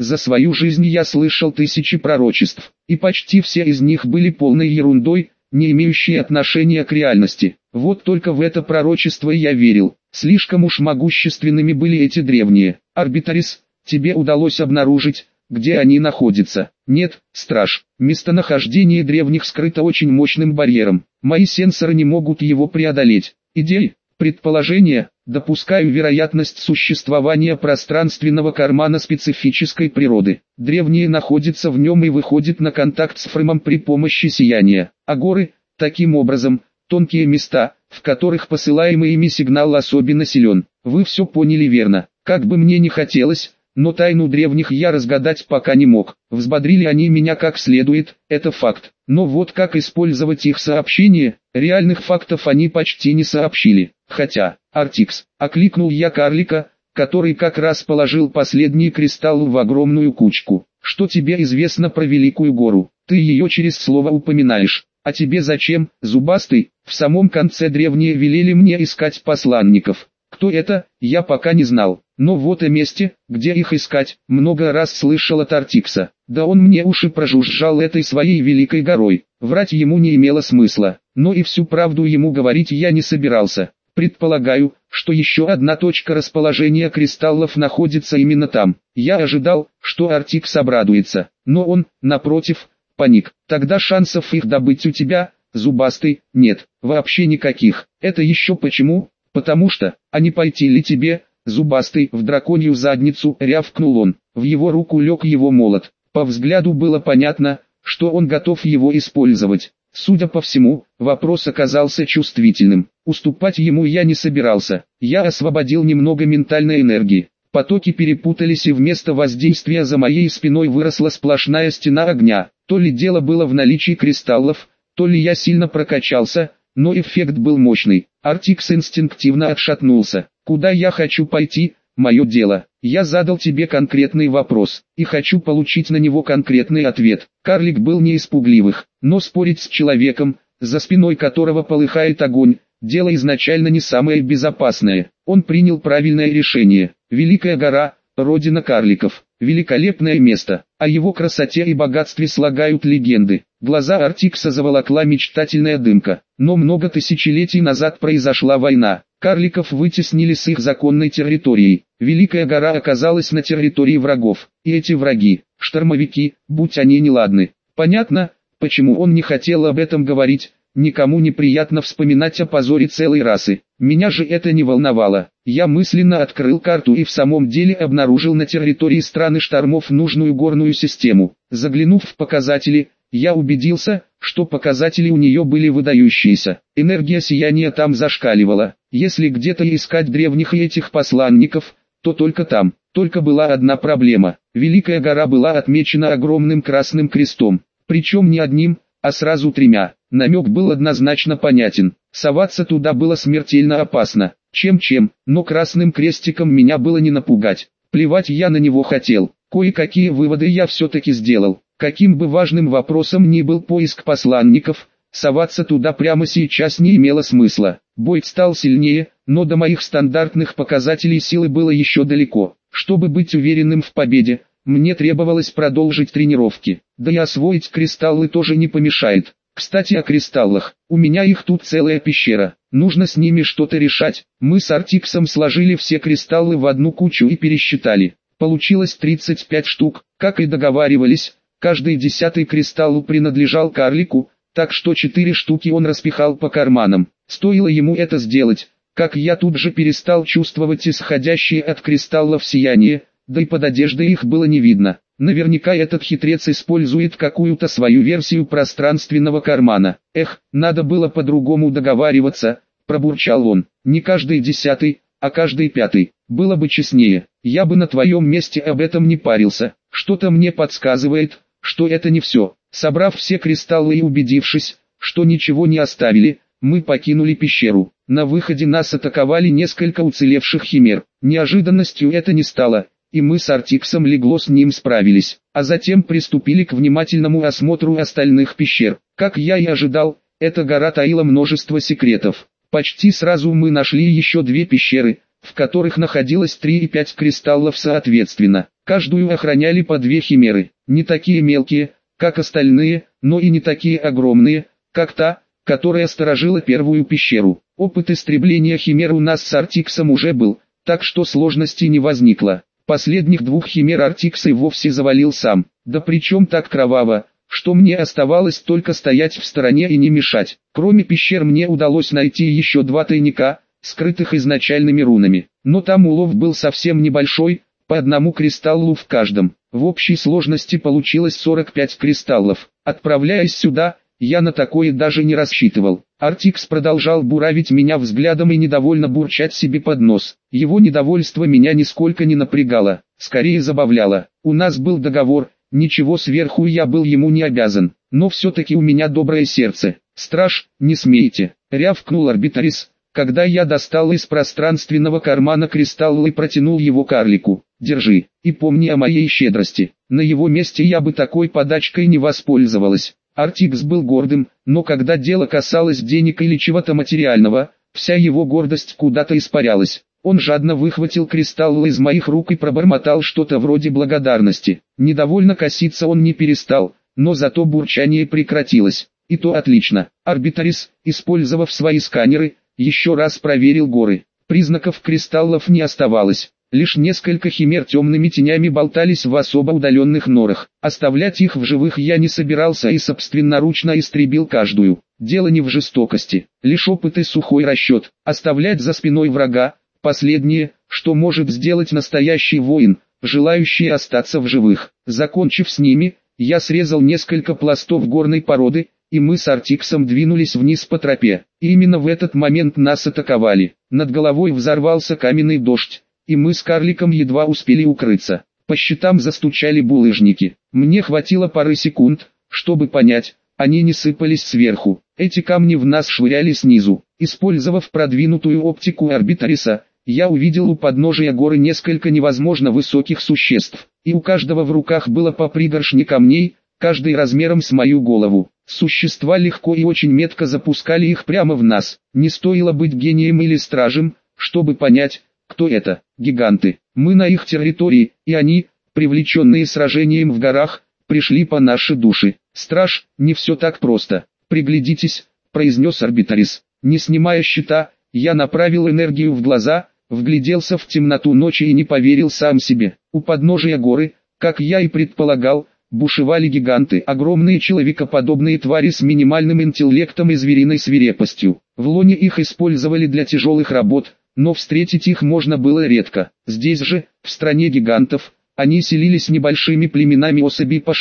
За свою жизнь я слышал тысячи пророчеств, и почти все из них были полной ерундой, не имеющей отношения к реальности. Вот только в это пророчество я верил. Слишком уж могущественными были эти древние. Арбитрис, тебе удалось обнаружить, где они находятся? Нет, страж. Местонахождение древних скрыто очень мощным барьером. Мои сенсоры не могут его преодолеть. Идеи, предположения, допускаю вероятность существования пространственного кармана специфической природы. Древние находятся в нем и выходят на контакт с Фрэмом при помощи сияния. А горы, таким образом, тонкие места, в которых посылаемый ими сигнал особенно силен. Вы все поняли верно. Как бы мне ни хотелось, но тайну древних я разгадать пока не мог. Взбодрили они меня как следует, это факт. Но вот как использовать их сообщения, реальных фактов они почти не сообщили. Хотя, Артикс, окликнул я карлика, который как раз положил последний кристалл в огромную кучку. Что тебе известно про Великую Гору? Ты ее через слово упоминаешь. А тебе зачем, зубастый? В самом конце древние велели мне искать посланников. Кто это, я пока не знал. Но вот о месте, где их искать, много раз слышал от Артикса. Да он мне уши прожужжал этой своей великой горой. Врать ему не имело смысла, но и всю правду ему говорить я не собирался. Предполагаю, что еще одна точка расположения кристаллов находится именно там. Я ожидал, что Артикс обрадуется, но он, напротив, паник. Тогда шансов их добыть у тебя, зубастый, нет, вообще никаких. Это еще почему? Потому что, а не пойти ли тебе, зубастый, в драконью задницу, рявкнул он. В его руку лег его молот. По взгляду было понятно, что он готов его использовать. Судя по всему, вопрос оказался чувствительным. Уступать ему я не собирался. Я освободил немного ментальной энергии. Потоки перепутались, и вместо воздействия за моей спиной выросла сплошная стена огня. То ли дело было в наличии кристаллов, то ли я сильно прокачался, но эффект был мощный. Артикс инстинктивно отшатнулся. Куда я хочу пойти, мое дело. Я задал тебе конкретный вопрос, и хочу получить на него конкретный ответ. Карлик был не из пугливых, но спорить с человеком, за спиной которого полыхает огонь, дело изначально не самое безопасное. Он принял правильное решение. Великая гора, родина карликов, великолепное место. О его красоте и богатстве слагают легенды. Глаза Артикса заволокла мечтательная дымка. Но много тысячелетий назад произошла война. Карликов вытеснили с их законной территорией. Великая гора оказалась на территории врагов. И эти враги, штормовики, будь они неладны. Понятно, почему он не хотел об этом говорить. Никому неприятно вспоминать о позоре целой расы. Меня же это не волновало. Я мысленно открыл карту и в самом деле обнаружил на территории страны штормов нужную горную систему. Заглянув в показатели, я убедился, что показатели у нее были выдающиеся. Энергия сияния там зашкаливала. Если где-то искать древних и этих посланников, то только там. Только была одна проблема. Великая гора была отмечена огромным красным крестом. Причем не одним, а сразу 3. Намек был однозначно понятен. Соваться туда было смертельно опасно. Чем-чем, но красным крестиком меня было не напугать. Плевать я на него хотел. Кое-какие выводы я все-таки сделал. Каким бы важным вопросом ни был поиск посланников, соваться туда прямо сейчас не имело смысла. Бой стал сильнее, но до моих стандартных показателей силы было еще далеко. Чтобы быть уверенным в победе, мне требовалось продолжить тренировки. Да и освоить кристаллы тоже не помешает. Кстати, о кристаллах. У меня их тут целая пещера. Нужно с ними что-то решать. Мы с Артиксом сложили все кристаллы в одну кучу и пересчитали. Получилось 35 штук. Как и договаривались, каждый 10-й кристалл принадлежал карлику, так что 4 штуки он распихал по карманам. Стоило ему это сделать, как я тут же перестал чувствовать исходящее от кристаллов сияние, да и под одеждой их было не видно. Наверняка этот хитрец использует какую-то свою версию пространственного кармана. Эх, надо было по-другому договариваться, пробурчал он. Не каждый 10-й, а каждый 5-й. Было бы честнее. Я бы на твоем месте об этом не парился. Что-то мне подсказывает, что это не все. Собрав все кристаллы и убедившись, что ничего не оставили, мы покинули пещеру. На выходе нас атаковали несколько уцелевших химер. Неожиданностью это не стало, и мы с Артиксом легло с ним справились, а затем приступили к внимательному осмотру остальных пещер. Как я и ожидал, эта гора таила множество секретов. Почти сразу мы нашли еще 2 пещеры, в которых находилось 3 и 5 кристаллов соответственно. Каждую охраняли по 2 химеры, не такие мелкие, как остальные, но и не такие огромные, как та, которая сторожила первую пещеру. Опыт истребления химер у нас с Артиксом уже был, так что сложности не возникло. Последних 2 химер Артикс и вовсе завалил сам, да причем так кроваво, что мне оставалось только стоять в стороне и не мешать. Кроме пещер мне удалось найти еще 2 тайника, скрытых изначальными рунами, но там улов был совсем небольшой, по 1 кристаллу в каждом. В общей сложности получилось 45 кристаллов. Отправляясь сюда, я на такое даже не рассчитывал. Артикс продолжал буравить меня взглядом и недовольно бурчать себе под нос. Его недовольство меня нисколько не напрягало, скорее забавляло. У нас был договор, ничего сверху я был ему не обязан, но все-таки у меня доброе сердце. «Страж, не смейте!» — рявкнул Арбитрис, когда я достал из пространственного кармана кристалл и протянул его карлику. «Держи, и помни о моей щедрости. На его месте я бы такой подачкой не воспользовалась». Артикс был гордым, но когда дело касалось денег или чего-то материального, вся его гордость куда-то испарялась. Он жадно выхватил кристалл из моих рук и пробормотал что-то вроде благодарности. Недовольно коситься он не перестал, но зато бурчание прекратилось. И то отлично. Арбитрис, использовав свои сканеры, еще раз проверил горы. Признаков кристаллов не оставалось. Лишь несколько химер темными тенями болтались в особо удаленных норах. Оставлять их в живых я не собирался и собственноручно истребил каждую. Дело не в жестокости, лишь опыт и сухой расчет. Оставлять за спиной врага – последнее, что может сделать настоящий воин, желающий остаться в живых. Закончив с ними, я срезал несколько пластов горной породы, и мы с Артиксом двинулись вниз по тропе. И именно в этот момент нас атаковали. Над головой взорвался каменный дождь, и мы с карликом едва успели укрыться. По щитам застучали булыжники. Мне хватило пары секунд, чтобы понять, они не сыпались сверху. Эти камни в нас швыряли снизу. Использовав продвинутую оптику Арбитриса, я увидел у подножия горы несколько невозможно высоких существ, и у каждого в руках было по пригоршне камней, каждый размером с мою голову. Существа легко и очень метко запускали их прямо в нас. Не стоило быть гением или стражем, чтобы понять, кто это. Гиганты. Мы на их территории, и они, привлеченные сражением в горах, пришли по нашей душе. «Страж, не все так просто. Приглядитесь», — произнес Арбитрис. Не снимая щита, я направил энергию в глаза, вгляделся в темноту ночи и не поверил сам себе. У подножия горы, как я и предполагал, бушевали гиганты, огромные человекоподобные твари с минимальным интеллектом и звериной свирепостью. В лоне их использовали для тяжелых работ, но встретить их можно было редко. Здесь же, в стране гигантов, они селились небольшими племенами особей по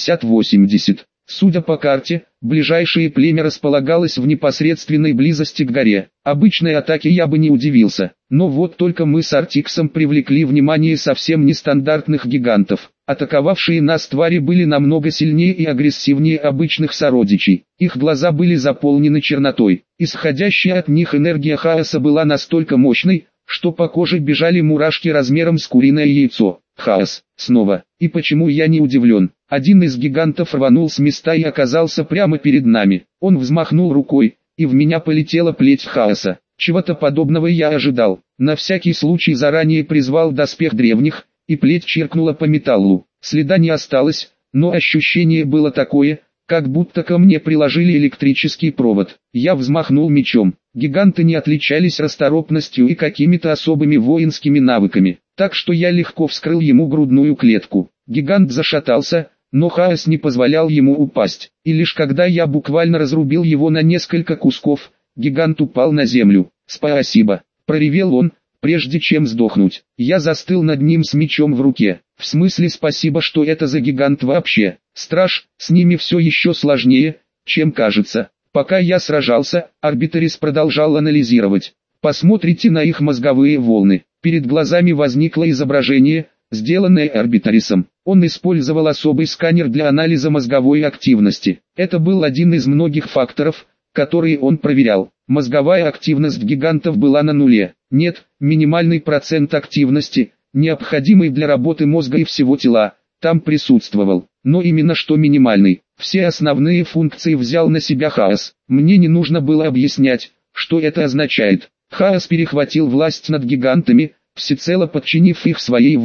60-80. Судя по карте, ближайшее племя располагалось в непосредственной близости к горе. Обычной атаке я бы не удивился, но вот только мы с Артиксом привлекли внимание совсем нестандартных гигантов. Атаковавшие нас твари были намного сильнее и агрессивнее обычных сородичей. Их глаза были заполнены чернотой. Исходящая от них энергия хаоса была настолько мощной, что по коже бежали мурашки размером с куриное яйцо. Хаос. Снова. И почему я не удивлен? Один из гигантов рванул с места и оказался прямо перед нами. Он взмахнул рукой, и в меня полетела плеть хаоса. Чего-то подобного я ожидал. На всякий случай заранее призвал доспех древних, и плеть чиркнула по металлу. Следа не осталось, но ощущение было такое, как будто ко мне приложили электрический провод. Я взмахнул мечом. Гиганты не отличались расторопностью и какими-то особыми воинскими навыками, так что я легко вскрыл ему грудную клетку. Гигант зашатался, но хаос не позволял ему упасть. И лишь когда я буквально разрубил его на несколько кусков, гигант упал на землю. «Спасибо», — проревел он, прежде чем сдохнуть. Я застыл над ним с мечом в руке. В смысле спасибо, что это за гигант вообще? Страж, с ними все еще сложнее, чем кажется. Пока я сражался, Арбитрис продолжал анализировать. Посмотрите на их мозговые волны. Перед глазами возникло изображение, сделанное Арбитрисом. Он использовал особый сканер для анализа мозговой активности. Это был один из многих факторов, которые он проверял. Мозговая активность гигантов была на нуле. Нет, минимальный процент активности, необходимый для работы мозга и всего тела, там присутствовал. Но именно что минимальный. Все основные функции взял на себя хаос. Мне не нужно было объяснять, что это означает. Хаос перехватил власть над гигантами, всецело подчинив их своей воле.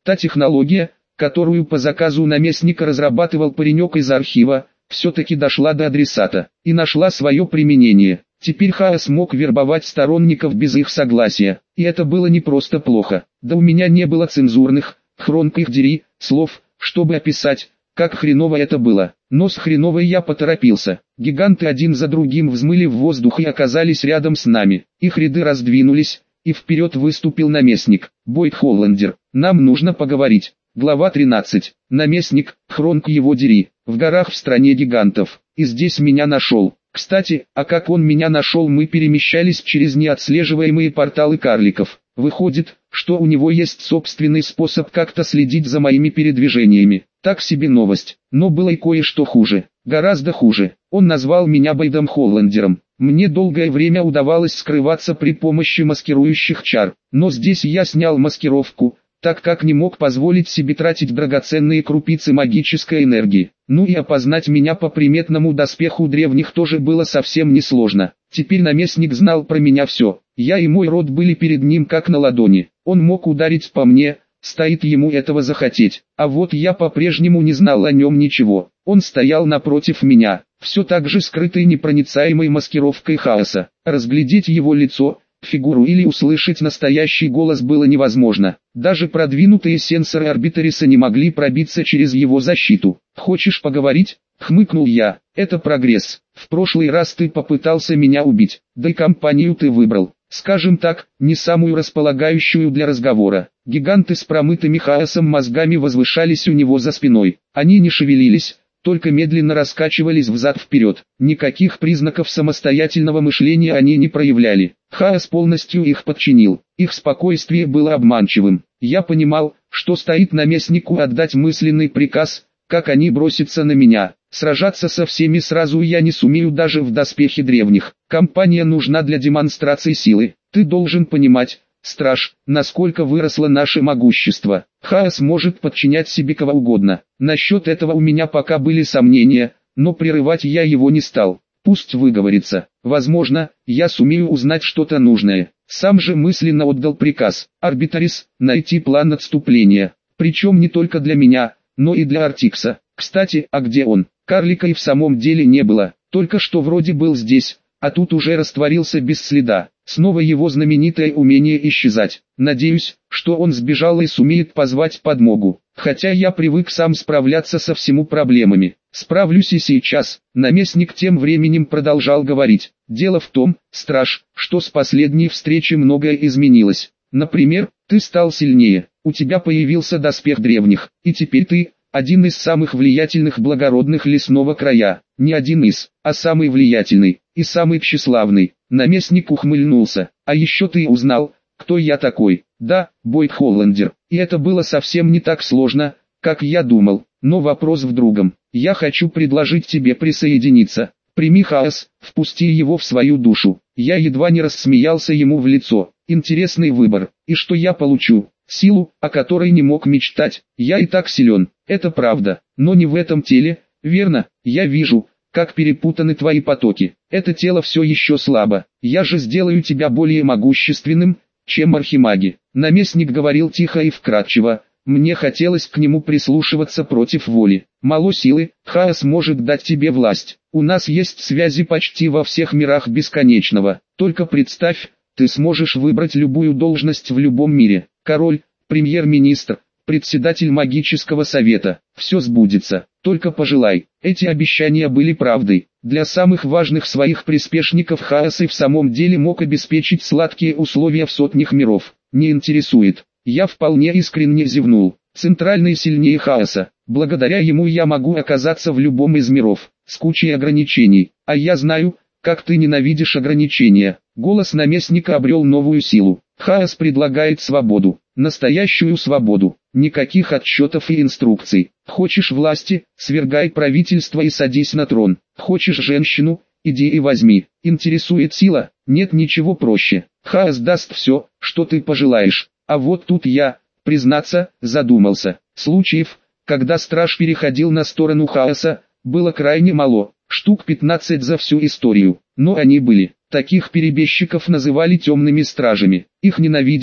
Та технология, которую по заказу наместника разрабатывал паренек из архива, все-таки дошла до адресата и нашла свое применение. Теперь Хаос мог вербовать сторонников без их согласия, и это было не просто плохо. Да у меня не было цензурных, хронких дери, слов, чтобы описать, как хреново это было. Но с хреновой я поторопился. Гиганты один за другим взмыли в воздух и оказались рядом с нами. Их ряды раздвинулись, и вперед выступил наместник, Бойд Холландер. Нам нужно поговорить. Глава 13. Наместник, хронк его дери, в горах в стране гигантов. И здесь меня нашел. Кстати, а как он меня нашел, мы перемещались через неотслеживаемые порталы карликов. Выходит, что у него есть собственный способ как-то следить за моими передвижениями. Так себе новость. Но было и кое-что хуже. Гораздо хуже. Он назвал меня Бойдом Холландером. Мне долгое время удавалось скрываться при помощи маскирующих чар. Но здесь я снял маскировку, так как не мог позволить себе тратить драгоценные крупицы магической энергии. Ну и опознать меня по приметному доспеху древних тоже было совсем несложно. Теперь наместник знал про меня все. Я и мой род были перед ним как на ладони. Он мог ударить по мне, стоит ему этого захотеть. А вот я по-прежнему не знал о нем ничего. Он стоял напротив меня, все так же скрытой непроницаемой маскировкой хаоса. Разглядеть его лицо, фигуру или услышать настоящий голос было невозможно. Даже продвинутые сенсоры Арбиториса не могли пробиться через его защиту. «Хочешь поговорить?» — хмыкнул я. «Это прогресс. В прошлый раз ты попытался меня убить, да и компанию ты выбрал. Скажем так, не самую располагающую для разговора». Гиганты с промытыми хаосом мозгами возвышались у него за спиной. Они не шевелились, только медленно раскачивались взад-вперед. Никаких признаков самостоятельного мышления они не проявляли. Хаос полностью их подчинил. Их спокойствие было обманчивым. Я понимал, что стоит наместнику отдать мысленный приказ, как они бросятся на меня. Сражаться со всеми сразу я не сумею даже в доспехе древних. Компания нужна для демонстрации силы. Ты должен понимать, страж, насколько выросло наше могущество. Хаос может подчинять себе кого угодно. Насчет этого у меня пока были сомнения, но прерывать я его не стал. Пусть выговорится. Возможно, я сумею узнать что-то нужное. Сам же мысленно отдал приказ. Арбиторис, найти план отступления. Причем не только для меня, но и для Артикса. Кстати, а где он? Карлика и в самом деле не было. Только что вроде был здесь, а тут уже растворился без следа. Снова его знаменитое умение исчезать. Надеюсь, что он сбежал и сумеет позвать подмогу. Хотя я привык сам справляться со всеми проблемами. Справлюсь и сейчас. Наместник тем временем продолжал говорить. Дело в том, страж, что с последней встречи многое изменилось. Например, ты стал сильнее, у тебя появился доспех древних, и теперь ты один из самых влиятельных благородных лесного края. Не один из, а самый влиятельный и самый тщеславный. Наместник ухмыльнулся. А еще ты узнал, кто я такой. Да, Бойд Холландер. И это было совсем не так сложно, как я думал. Но вопрос в другом. Я хочу предложить тебе присоединиться. Прими хаос, впусти его в свою душу. Я едва не рассмеялся ему в лицо. Интересный выбор. И что я получу? Силу, о которой не мог мечтать. Я и так силен, это правда, но не в этом теле, верно? Я вижу, как перепутаны твои потоки. Это тело все еще слабо. Я же сделаю тебя более могущественным, чем архимаги. Наместник говорил тихо и вкратчиво. Мне хотелось к нему прислушиваться против воли. Мало силы, хаос может дать тебе власть. У нас есть связи почти во всех мирах бесконечного. Только представь, ты сможешь выбрать любую должность в любом мире. Король, премьер-министр, председатель магического совета. Все сбудется, только пожелай. Эти обещания были правдой. Для самых важных своих приспешников хаос и в самом деле мог обеспечить сладкие условия в сотнях миров. Не интересует. Я вполне искренне зевнул. Центральный сильнее хаоса. Благодаря ему я могу оказаться в любом из миров, с кучей ограничений. А я знаю, как ты ненавидишь ограничения. Голос наместника обрел новую силу. Хаос предлагает свободу. Настоящую свободу. Никаких отчетов и инструкций. Хочешь власти, свергай правительство и садись на трон. Хочешь женщину, иди и возьми. Интересует сила? Нет ничего проще. Хаос даст все, что ты пожелаешь. А вот тут я, признаться, задумался. Случаев, когда страж переходил на сторону хаоса, было крайне мало. Штук 15 за всю историю. Но они были. Таких перебежчиков называли темными стражами. Их ненавидели,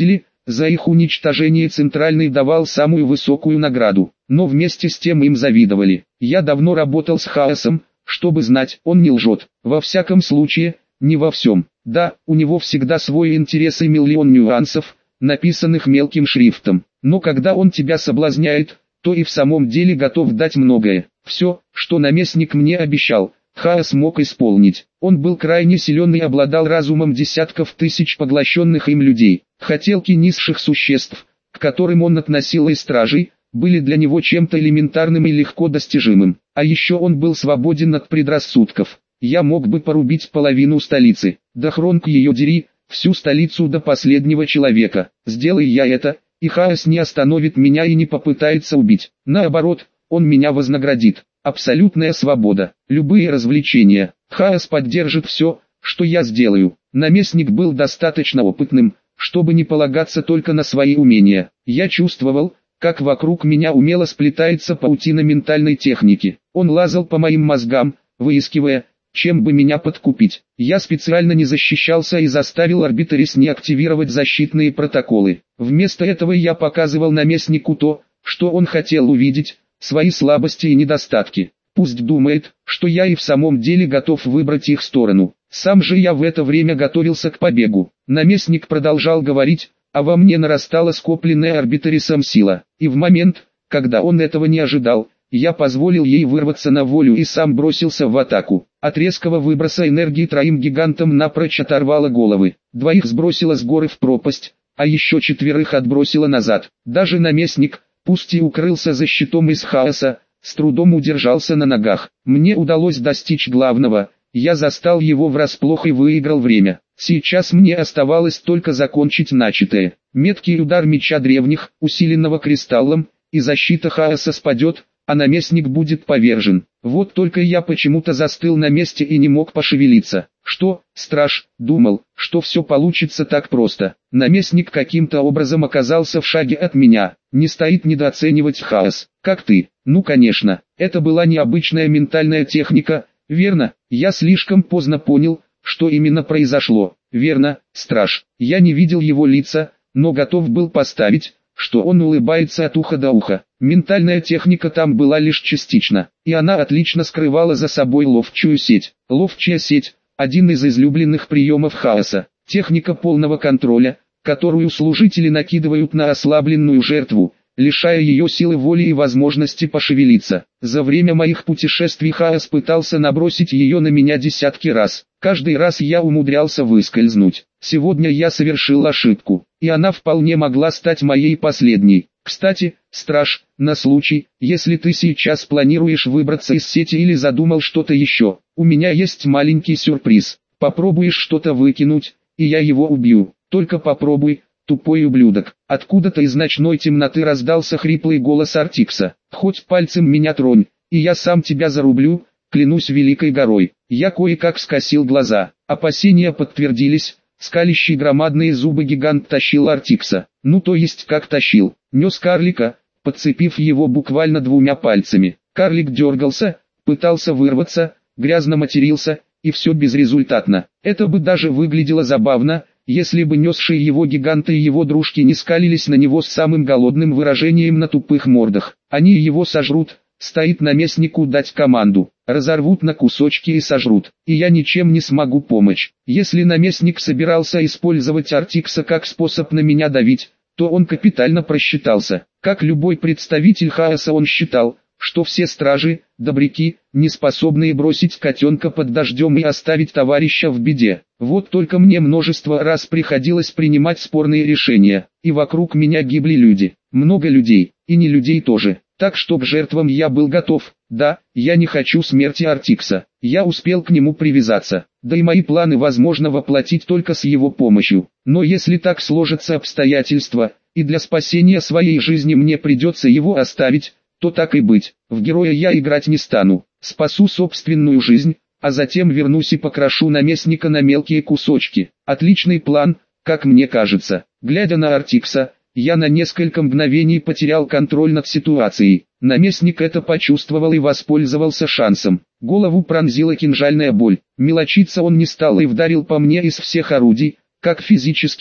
За их уничтожение Центральный давал самую высокую награду, но вместе с тем им завидовали. Я давно работал с Хаосом, чтобы знать, он не лжет. Во всяком случае, не во всем. Да, у него всегда свой интерес и миллион нюансов, написанных мелким шрифтом. Но когда он тебя соблазняет, то и в самом деле готов дать многое. Все, что наместник мне обещал, Хаос мог исполнить. Он был крайне силен и обладал разумом десятков тысяч поглощенных им людей. Хотелки низших существ, к которым он относил и стражей, были для него чем-то элементарным и легко достижимым. А еще он был свободен от предрассудков. Я мог бы порубить половину столицы, да хронг ее дери, всю столицу до последнего человека. Сделай я это, и Хаос не остановит меня и не попытается убить. Наоборот, он меня вознаградит. Абсолютная свобода, любые развлечения. Хаос поддержит все, что я сделаю. Наместник был достаточно опытным, чтобы не полагаться только на свои умения. Я чувствовал, как вокруг меня умело сплетается паутина ментальной техники. Он лазал по моим мозгам, выискивая, чем бы меня подкупить. Я специально не защищался и заставил Арбитрис не активировать защитные протоколы. Вместо этого я показывал наместнику то, что он хотел увидеть, свои слабости и недостатки. Пусть думает, что я и в самом деле готов выбрать их сторону. Сам же я в это время готовился к побегу. Наместник продолжал говорить, а во мне нарастала скопленная Арбитрисом сила. И в момент, когда он этого не ожидал, я позволил ей вырваться на волю и сам бросился в атаку. От резкого выброса энергии троим гигантам напрочь оторвало головы. Двоих сбросило с горы в пропасть, а еще 4 отбросило назад. Даже наместник, пусть и укрылся за щитом из Хаоса, с трудом удержался на ногах. Мне удалось достичь главного, я застал его врасплох и выиграл время. Сейчас мне оставалось только закончить начатое. Меткий удар меча древних, усиленного кристаллом, и защита Хаоса спадет, а наместник будет повержен. Вот только я почему-то застыл на месте и не мог пошевелиться. Что, страж, думал, что все получится так просто. Наместник каким-то образом оказался в шаге от меня. Не стоит недооценивать Хаос. Как ты? Ну конечно, это была необычная ментальная техника, верно? Я слишком поздно понял, что именно произошло. Верно, страж. Я не видел его лица, но готов был поставить, что он улыбается от уха до уха. Ментальная техника там была лишь частично, и она отлично скрывала за собой ловчую сеть. Ловчая сеть – один из излюбленных приемов Хаоса. Техника полного контроля, которую служители накидывают на ослабленную жертву, лишая ее силы воли и возможности пошевелиться. За время моих путешествий Хаос пытался набросить ее на меня десятки раз. Каждый раз я умудрялся выскользнуть. Сегодня я совершил ошибку, и она вполне могла стать моей последней. Кстати, страж, на случай, если ты сейчас планируешь выбраться из сети или задумал что-то еще, у меня есть маленький сюрприз. Попробуешь что-то выкинуть, и я его убью. Только попробуй, тупой ублюдок. Откуда-то из ночной темноты раздался хриплый голос Артикса. Хоть пальцем меня тронь, и я сам тебя зарублю, клянусь великой горой. Я кое-как скосил глаза. Опасения подтвердились. Скалящий громадные зубы гигант тащил Артикса. Ну то есть как тащил. Нес карлика, подцепив его буквально 2 пальцами. Карлик дергался, пытался вырваться, грязно матерился, и все безрезультатно. Это бы даже выглядело забавно, если бы несшие его гиганты и его дружки не скалились на него с самым голодным выражением на тупых мордах. Они его сожрут, стоит наместнику дать команду, разорвут на кусочки и сожрут, и я ничем не смогу помочь. Если наместник собирался использовать Артикса как способ на меня давить, то он капитально просчитался. Как любой представитель Хаоса он считал, что все стражи, добряки, не способные бросить котенка под дождем и оставить товарища в беде. Вот только мне множество раз приходилось принимать спорные решения, и вокруг меня гибли люди. Много людей, и не людей тоже. Так что к жертвам я был готов. Да, я не хочу смерти Артикса. Я успел к нему привязаться. Да и мои планы возможно воплотить только с его помощью. Но если так сложатся обстоятельства, и для спасения своей жизни мне придется его оставить, то так и быть. В героя я играть не стану. Спасу собственную жизнь, а затем вернусь и покрошу наместника на мелкие кусочки. Отличный план, как мне кажется. Глядя на Артикса, я на несколько мгновений потерял контроль над ситуацией. Наместник это почувствовал и воспользовался шансом. Голову пронзила кинжальная боль. Мелочиться он не стал и вдарил по мне из всех орудий, как физических,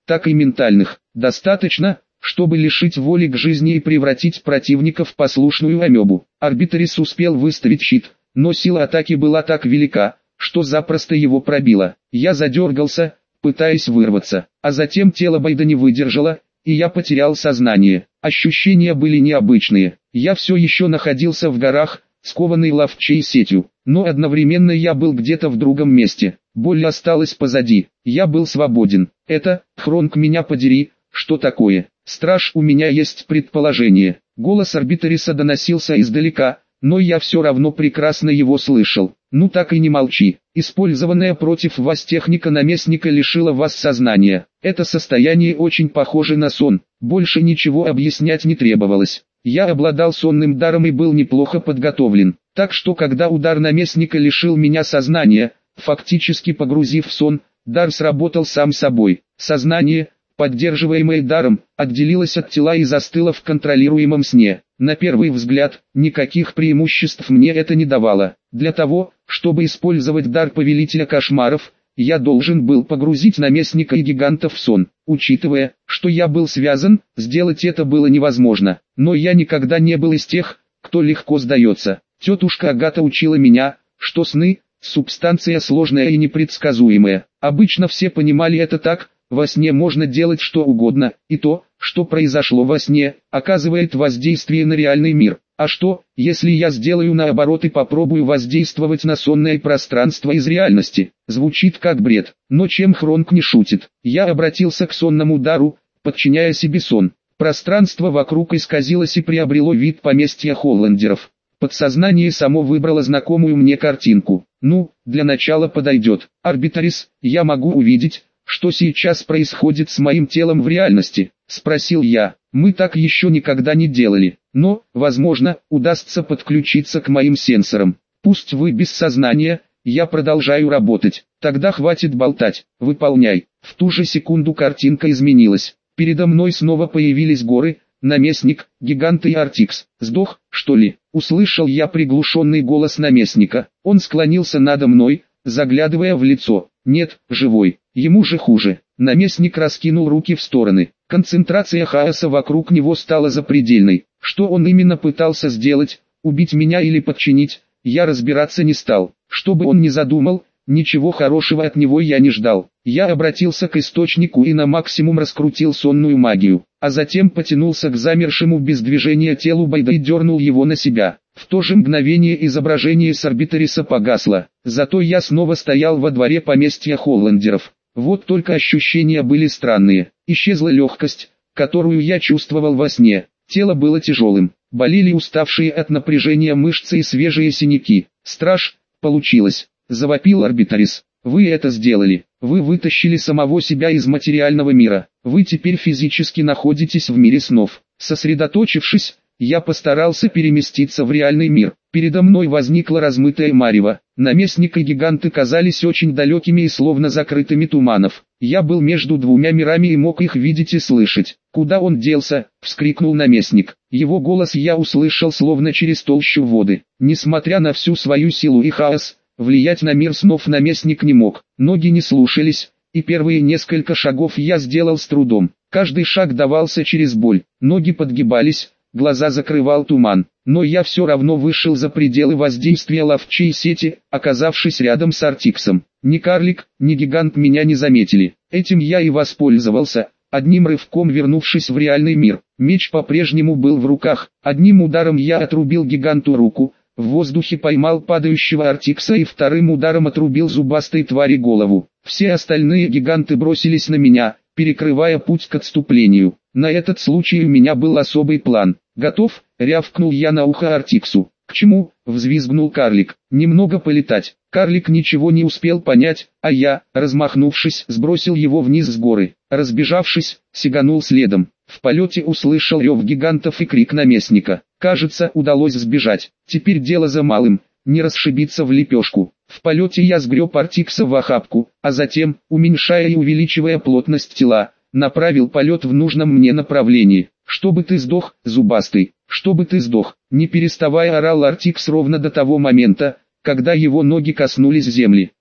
так и ментальных. Достаточно, чтобы лишить воли к жизни и превратить противника в послушную амебу. Арбитрис успел выставить щит, но сила атаки была так велика, что запросто его пробило. Я задергался, пытаясь вырваться, а затем тело Бойда не выдержало, и я потерял сознание. Ощущения были необычные. Я все еще находился в горах, скованный ловчей сетью, но одновременно я был где-то в другом месте. Боль осталась позади. Я был свободен. Это, Хронг, меня подери, что такое? Страж, у меня есть предположение. Голос Арбитриса доносился издалека, но я все равно прекрасно его слышал. Ну так и не молчи. Использованная против вас техника наместника лишила вас сознания. Это состояние очень похоже на сон. Больше ничего объяснять не требовалось. Я обладал сонным даром и был неплохо подготовлен. Так что когда удар наместника лишил меня сознания, фактически погрузив в сон, дар сработал сам собой. Сознание, поддерживаемое даром, отделилось от тела и застыло в контролируемом сне. На первый взгляд, никаких преимуществ мне это не давало. Для того, чтобы использовать дар повелителя кошмаров, я должен был погрузить наместника и гиганта в сон. Учитывая, что я был связан, сделать это было невозможно. Но я никогда не был из тех, кто легко сдается. Тетушка Агата учила меня, что сны – субстанция сложная и непредсказуемая. Обычно все понимали это так: во сне можно делать что угодно, и то, что произошло во сне, оказывает воздействие на реальный мир. А что, если я сделаю наоборот и попробую воздействовать на сонное пространство из реальности? Звучит как бред, но чем Хронг не шутит. Я обратился к сонному дару, подчиняя себе сон. Пространство вокруг исказилось и приобрело вид поместья Холландеров. Подсознание само выбрало знакомую мне картинку. Ну, для начала подойдет. Арбитрис, я могу увидеть, что сейчас происходит с моим телом в реальности? Спросил я. Мы так еще никогда не делали, но, возможно, удастся подключиться к моим сенсорам. Пусть вы без сознания, я продолжаю работать. Тогда хватит болтать, выполняй. В ту же секунду картинка изменилась. Передо мной снова появились горы, наместник, гигант и Артикс. Сдох, что ли? Услышал я приглушенный голос наместника. Он склонился надо мной, заглядывая в лицо. Нет, живой. Ему же хуже. Наместник раскинул руки в стороны. Концентрация хаоса вокруг него стала запредельной. Что он именно пытался сделать, убить меня или подчинить, я разбираться не стал. Что бы он ни задумал, ничего хорошего от него я не ждал. Я обратился к источнику и на максимум раскрутил сонную магию, а затем потянулся к замершему без движения телу Бойда и дернул его на себя. В то же мгновение изображение с Арбитриса погасло, зато я снова стоял во дворе поместья Холландеров. Вот только ощущения были странные. Исчезла легкость, которую я чувствовал во сне. Тело было тяжелым, болели уставшие от напряжения мышцы и свежие синяки. «Страж, получилось!» — завопил Арбитрис. «Вы это сделали. Вы вытащили самого себя из материального мира. Вы теперь физически находитесь в мире снов». Сосредоточившись, я постарался переместиться в реальный мир. Передо мной возникла размытая марево. Наместник и гиганты казались очень далекими и словно закрытыми туманов. Я был между двумя мирами и мог их видеть и слышать. «Куда он делся?» — вскрикнул наместник. Его голос я услышал словно через толщу воды. Несмотря на всю свою силу и хаос, влиять на мир снов наместник не мог. Ноги не слушались, и первые несколько шагов я сделал с трудом. Каждый шаг давался через боль, ноги подгибались, глаза закрывал туман. Но я все равно вышел за пределы воздействия ловчей сети, оказавшись рядом с Артиксом. Ни карлик, ни гигант меня не заметили. Этим я и воспользовался, одним рывком вернувшись в реальный мир. Меч по-прежнему был в руках. Одним ударом я отрубил гиганту руку, в воздухе поймал падающего Артикса и вторым ударом отрубил зубастой твари голову. Все остальные гиганты бросились на меня, перекрывая путь к отступлению. На этот случай у меня был особый план. «Готов?» — рявкнул я на ухо Артиксу. «К чему?» — взвизгнул карлик. «Немного полетать». Карлик ничего не успел понять, а я, размахнувшись, сбросил его вниз с горы. Разбежавшись, сиганул следом. В полете услышал рев гигантов и крик наместника. Кажется, удалось сбежать. Теперь дело за малым — не расшибиться в лепешку. В полете я сгреб Артикса в охапку, а затем, уменьшая и увеличивая плотность тела, направил полет в нужном мне направлении. «Чтобы ты сдох, зубастый! Чтобы ты сдох!» Не переставая орал Артикс ровно до того момента, когда его ноги коснулись земли.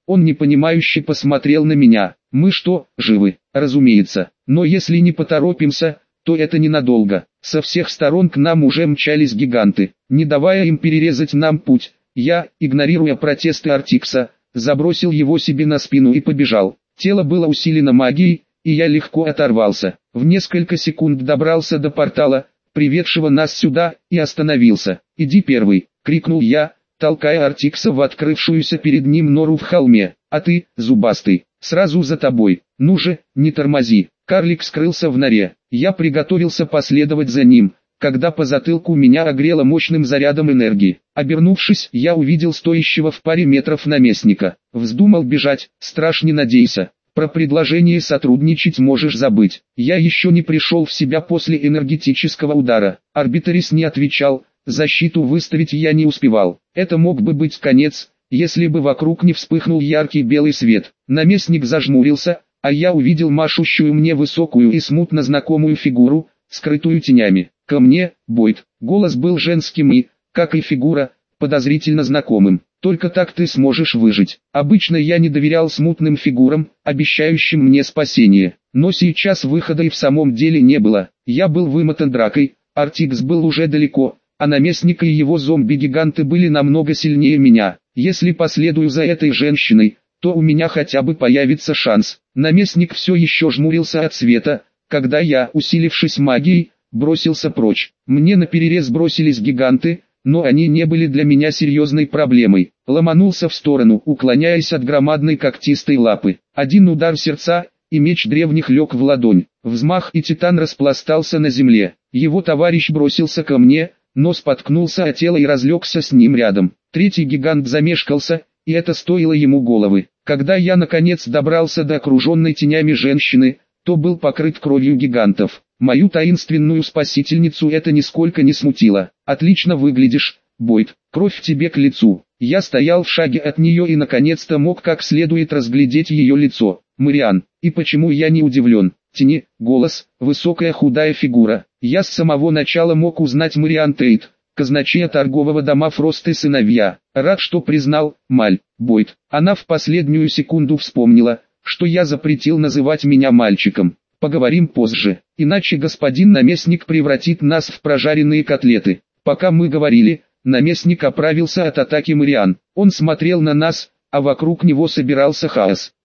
Он непонимающе посмотрел на меня. Мы что, живы? Разумеется. Но если не поторопимся, то это ненадолго. Со всех сторон к нам уже мчались гиганты. Не давая им перерезать нам путь, я, игнорируя протесты Артикса, забросил его себе на спину и побежал. Тело было усилено магией, и я легко оторвался. В несколько секунд добрался до портала, приведшего нас сюда, и остановился. «Иди первый!» — крикнул я, толкая Артикса в открывшуюся перед ним нору в холме. «А ты, зубастый, сразу за тобой. Ну же, не тормози!» Карлик скрылся в норе. Я приготовился последовать за ним, когда по затылку меня огрело мощным зарядом энергии. Обернувшись, я увидел стоящего в паре метров наместника. Вздумал бежать, страж, не надейся. Про предложение сотрудничать можешь забыть. Я еще не пришел в себя после энергетического удара. Арбитрис не отвечал, защиту выставить я не успевал. Это мог бы быть конец, если бы вокруг не вспыхнул яркий белый свет. Наместник зажмурился, а я увидел машущую мне высокую и смутно знакомую фигуру, скрытую тенями. «Ко мне, Бойд!» Голос был женским и, как и фигура, подозрительно знакомым. «Только так ты сможешь выжить». Обычно я не доверял смутным фигурам, обещающим мне спасение. Но сейчас выхода и в самом деле не было. Я был вымотан дракой, Артикс был уже далеко, а наместник и его зомби-гиганты были намного сильнее меня. Если последую за этой женщиной, то у меня хотя бы появится шанс. Наместник все еще жмурился от света, когда я, усилившись магией, бросился прочь. Мне наперерез бросились гиганты, но они не были для меня серьезной проблемой. Ломанулся в сторону, уклоняясь от громадной когтистой лапы. Один удар сердца, и меч древних лег в ладонь. Взмах, и титан распластался на земле. Его товарищ бросился ко мне, но споткнулся о тело и разлегся с ним рядом. Третий гигант замешкался, и это стоило ему головы. Когда я наконец добрался до окруженной тенями женщины, то был покрыт кровью гигантов. Мою таинственную спасительницу это нисколько не смутило. «Отлично выглядишь, Бойд, кровь тебе к лицу». Я стоял в шаге от нее и наконец-то мог как следует разглядеть ее лицо. Мариан. И почему я не удивлен? Тени, голос, высокая худая фигура. Я с самого начала мог узнать Мариан Тейт, казначея торгового дома Фрост и сыновья. Рад, что признал, Маль, Бойд. Она в последнюю секунду вспомнила, что я запретил называть меня мальчиком. Поговорим позже, иначе господин наместник превратит нас в прожаренные котлеты. Пока мы говорили, наместник оправился от атаки Мариан. Он смотрел на нас, а вокруг него собирался хаос.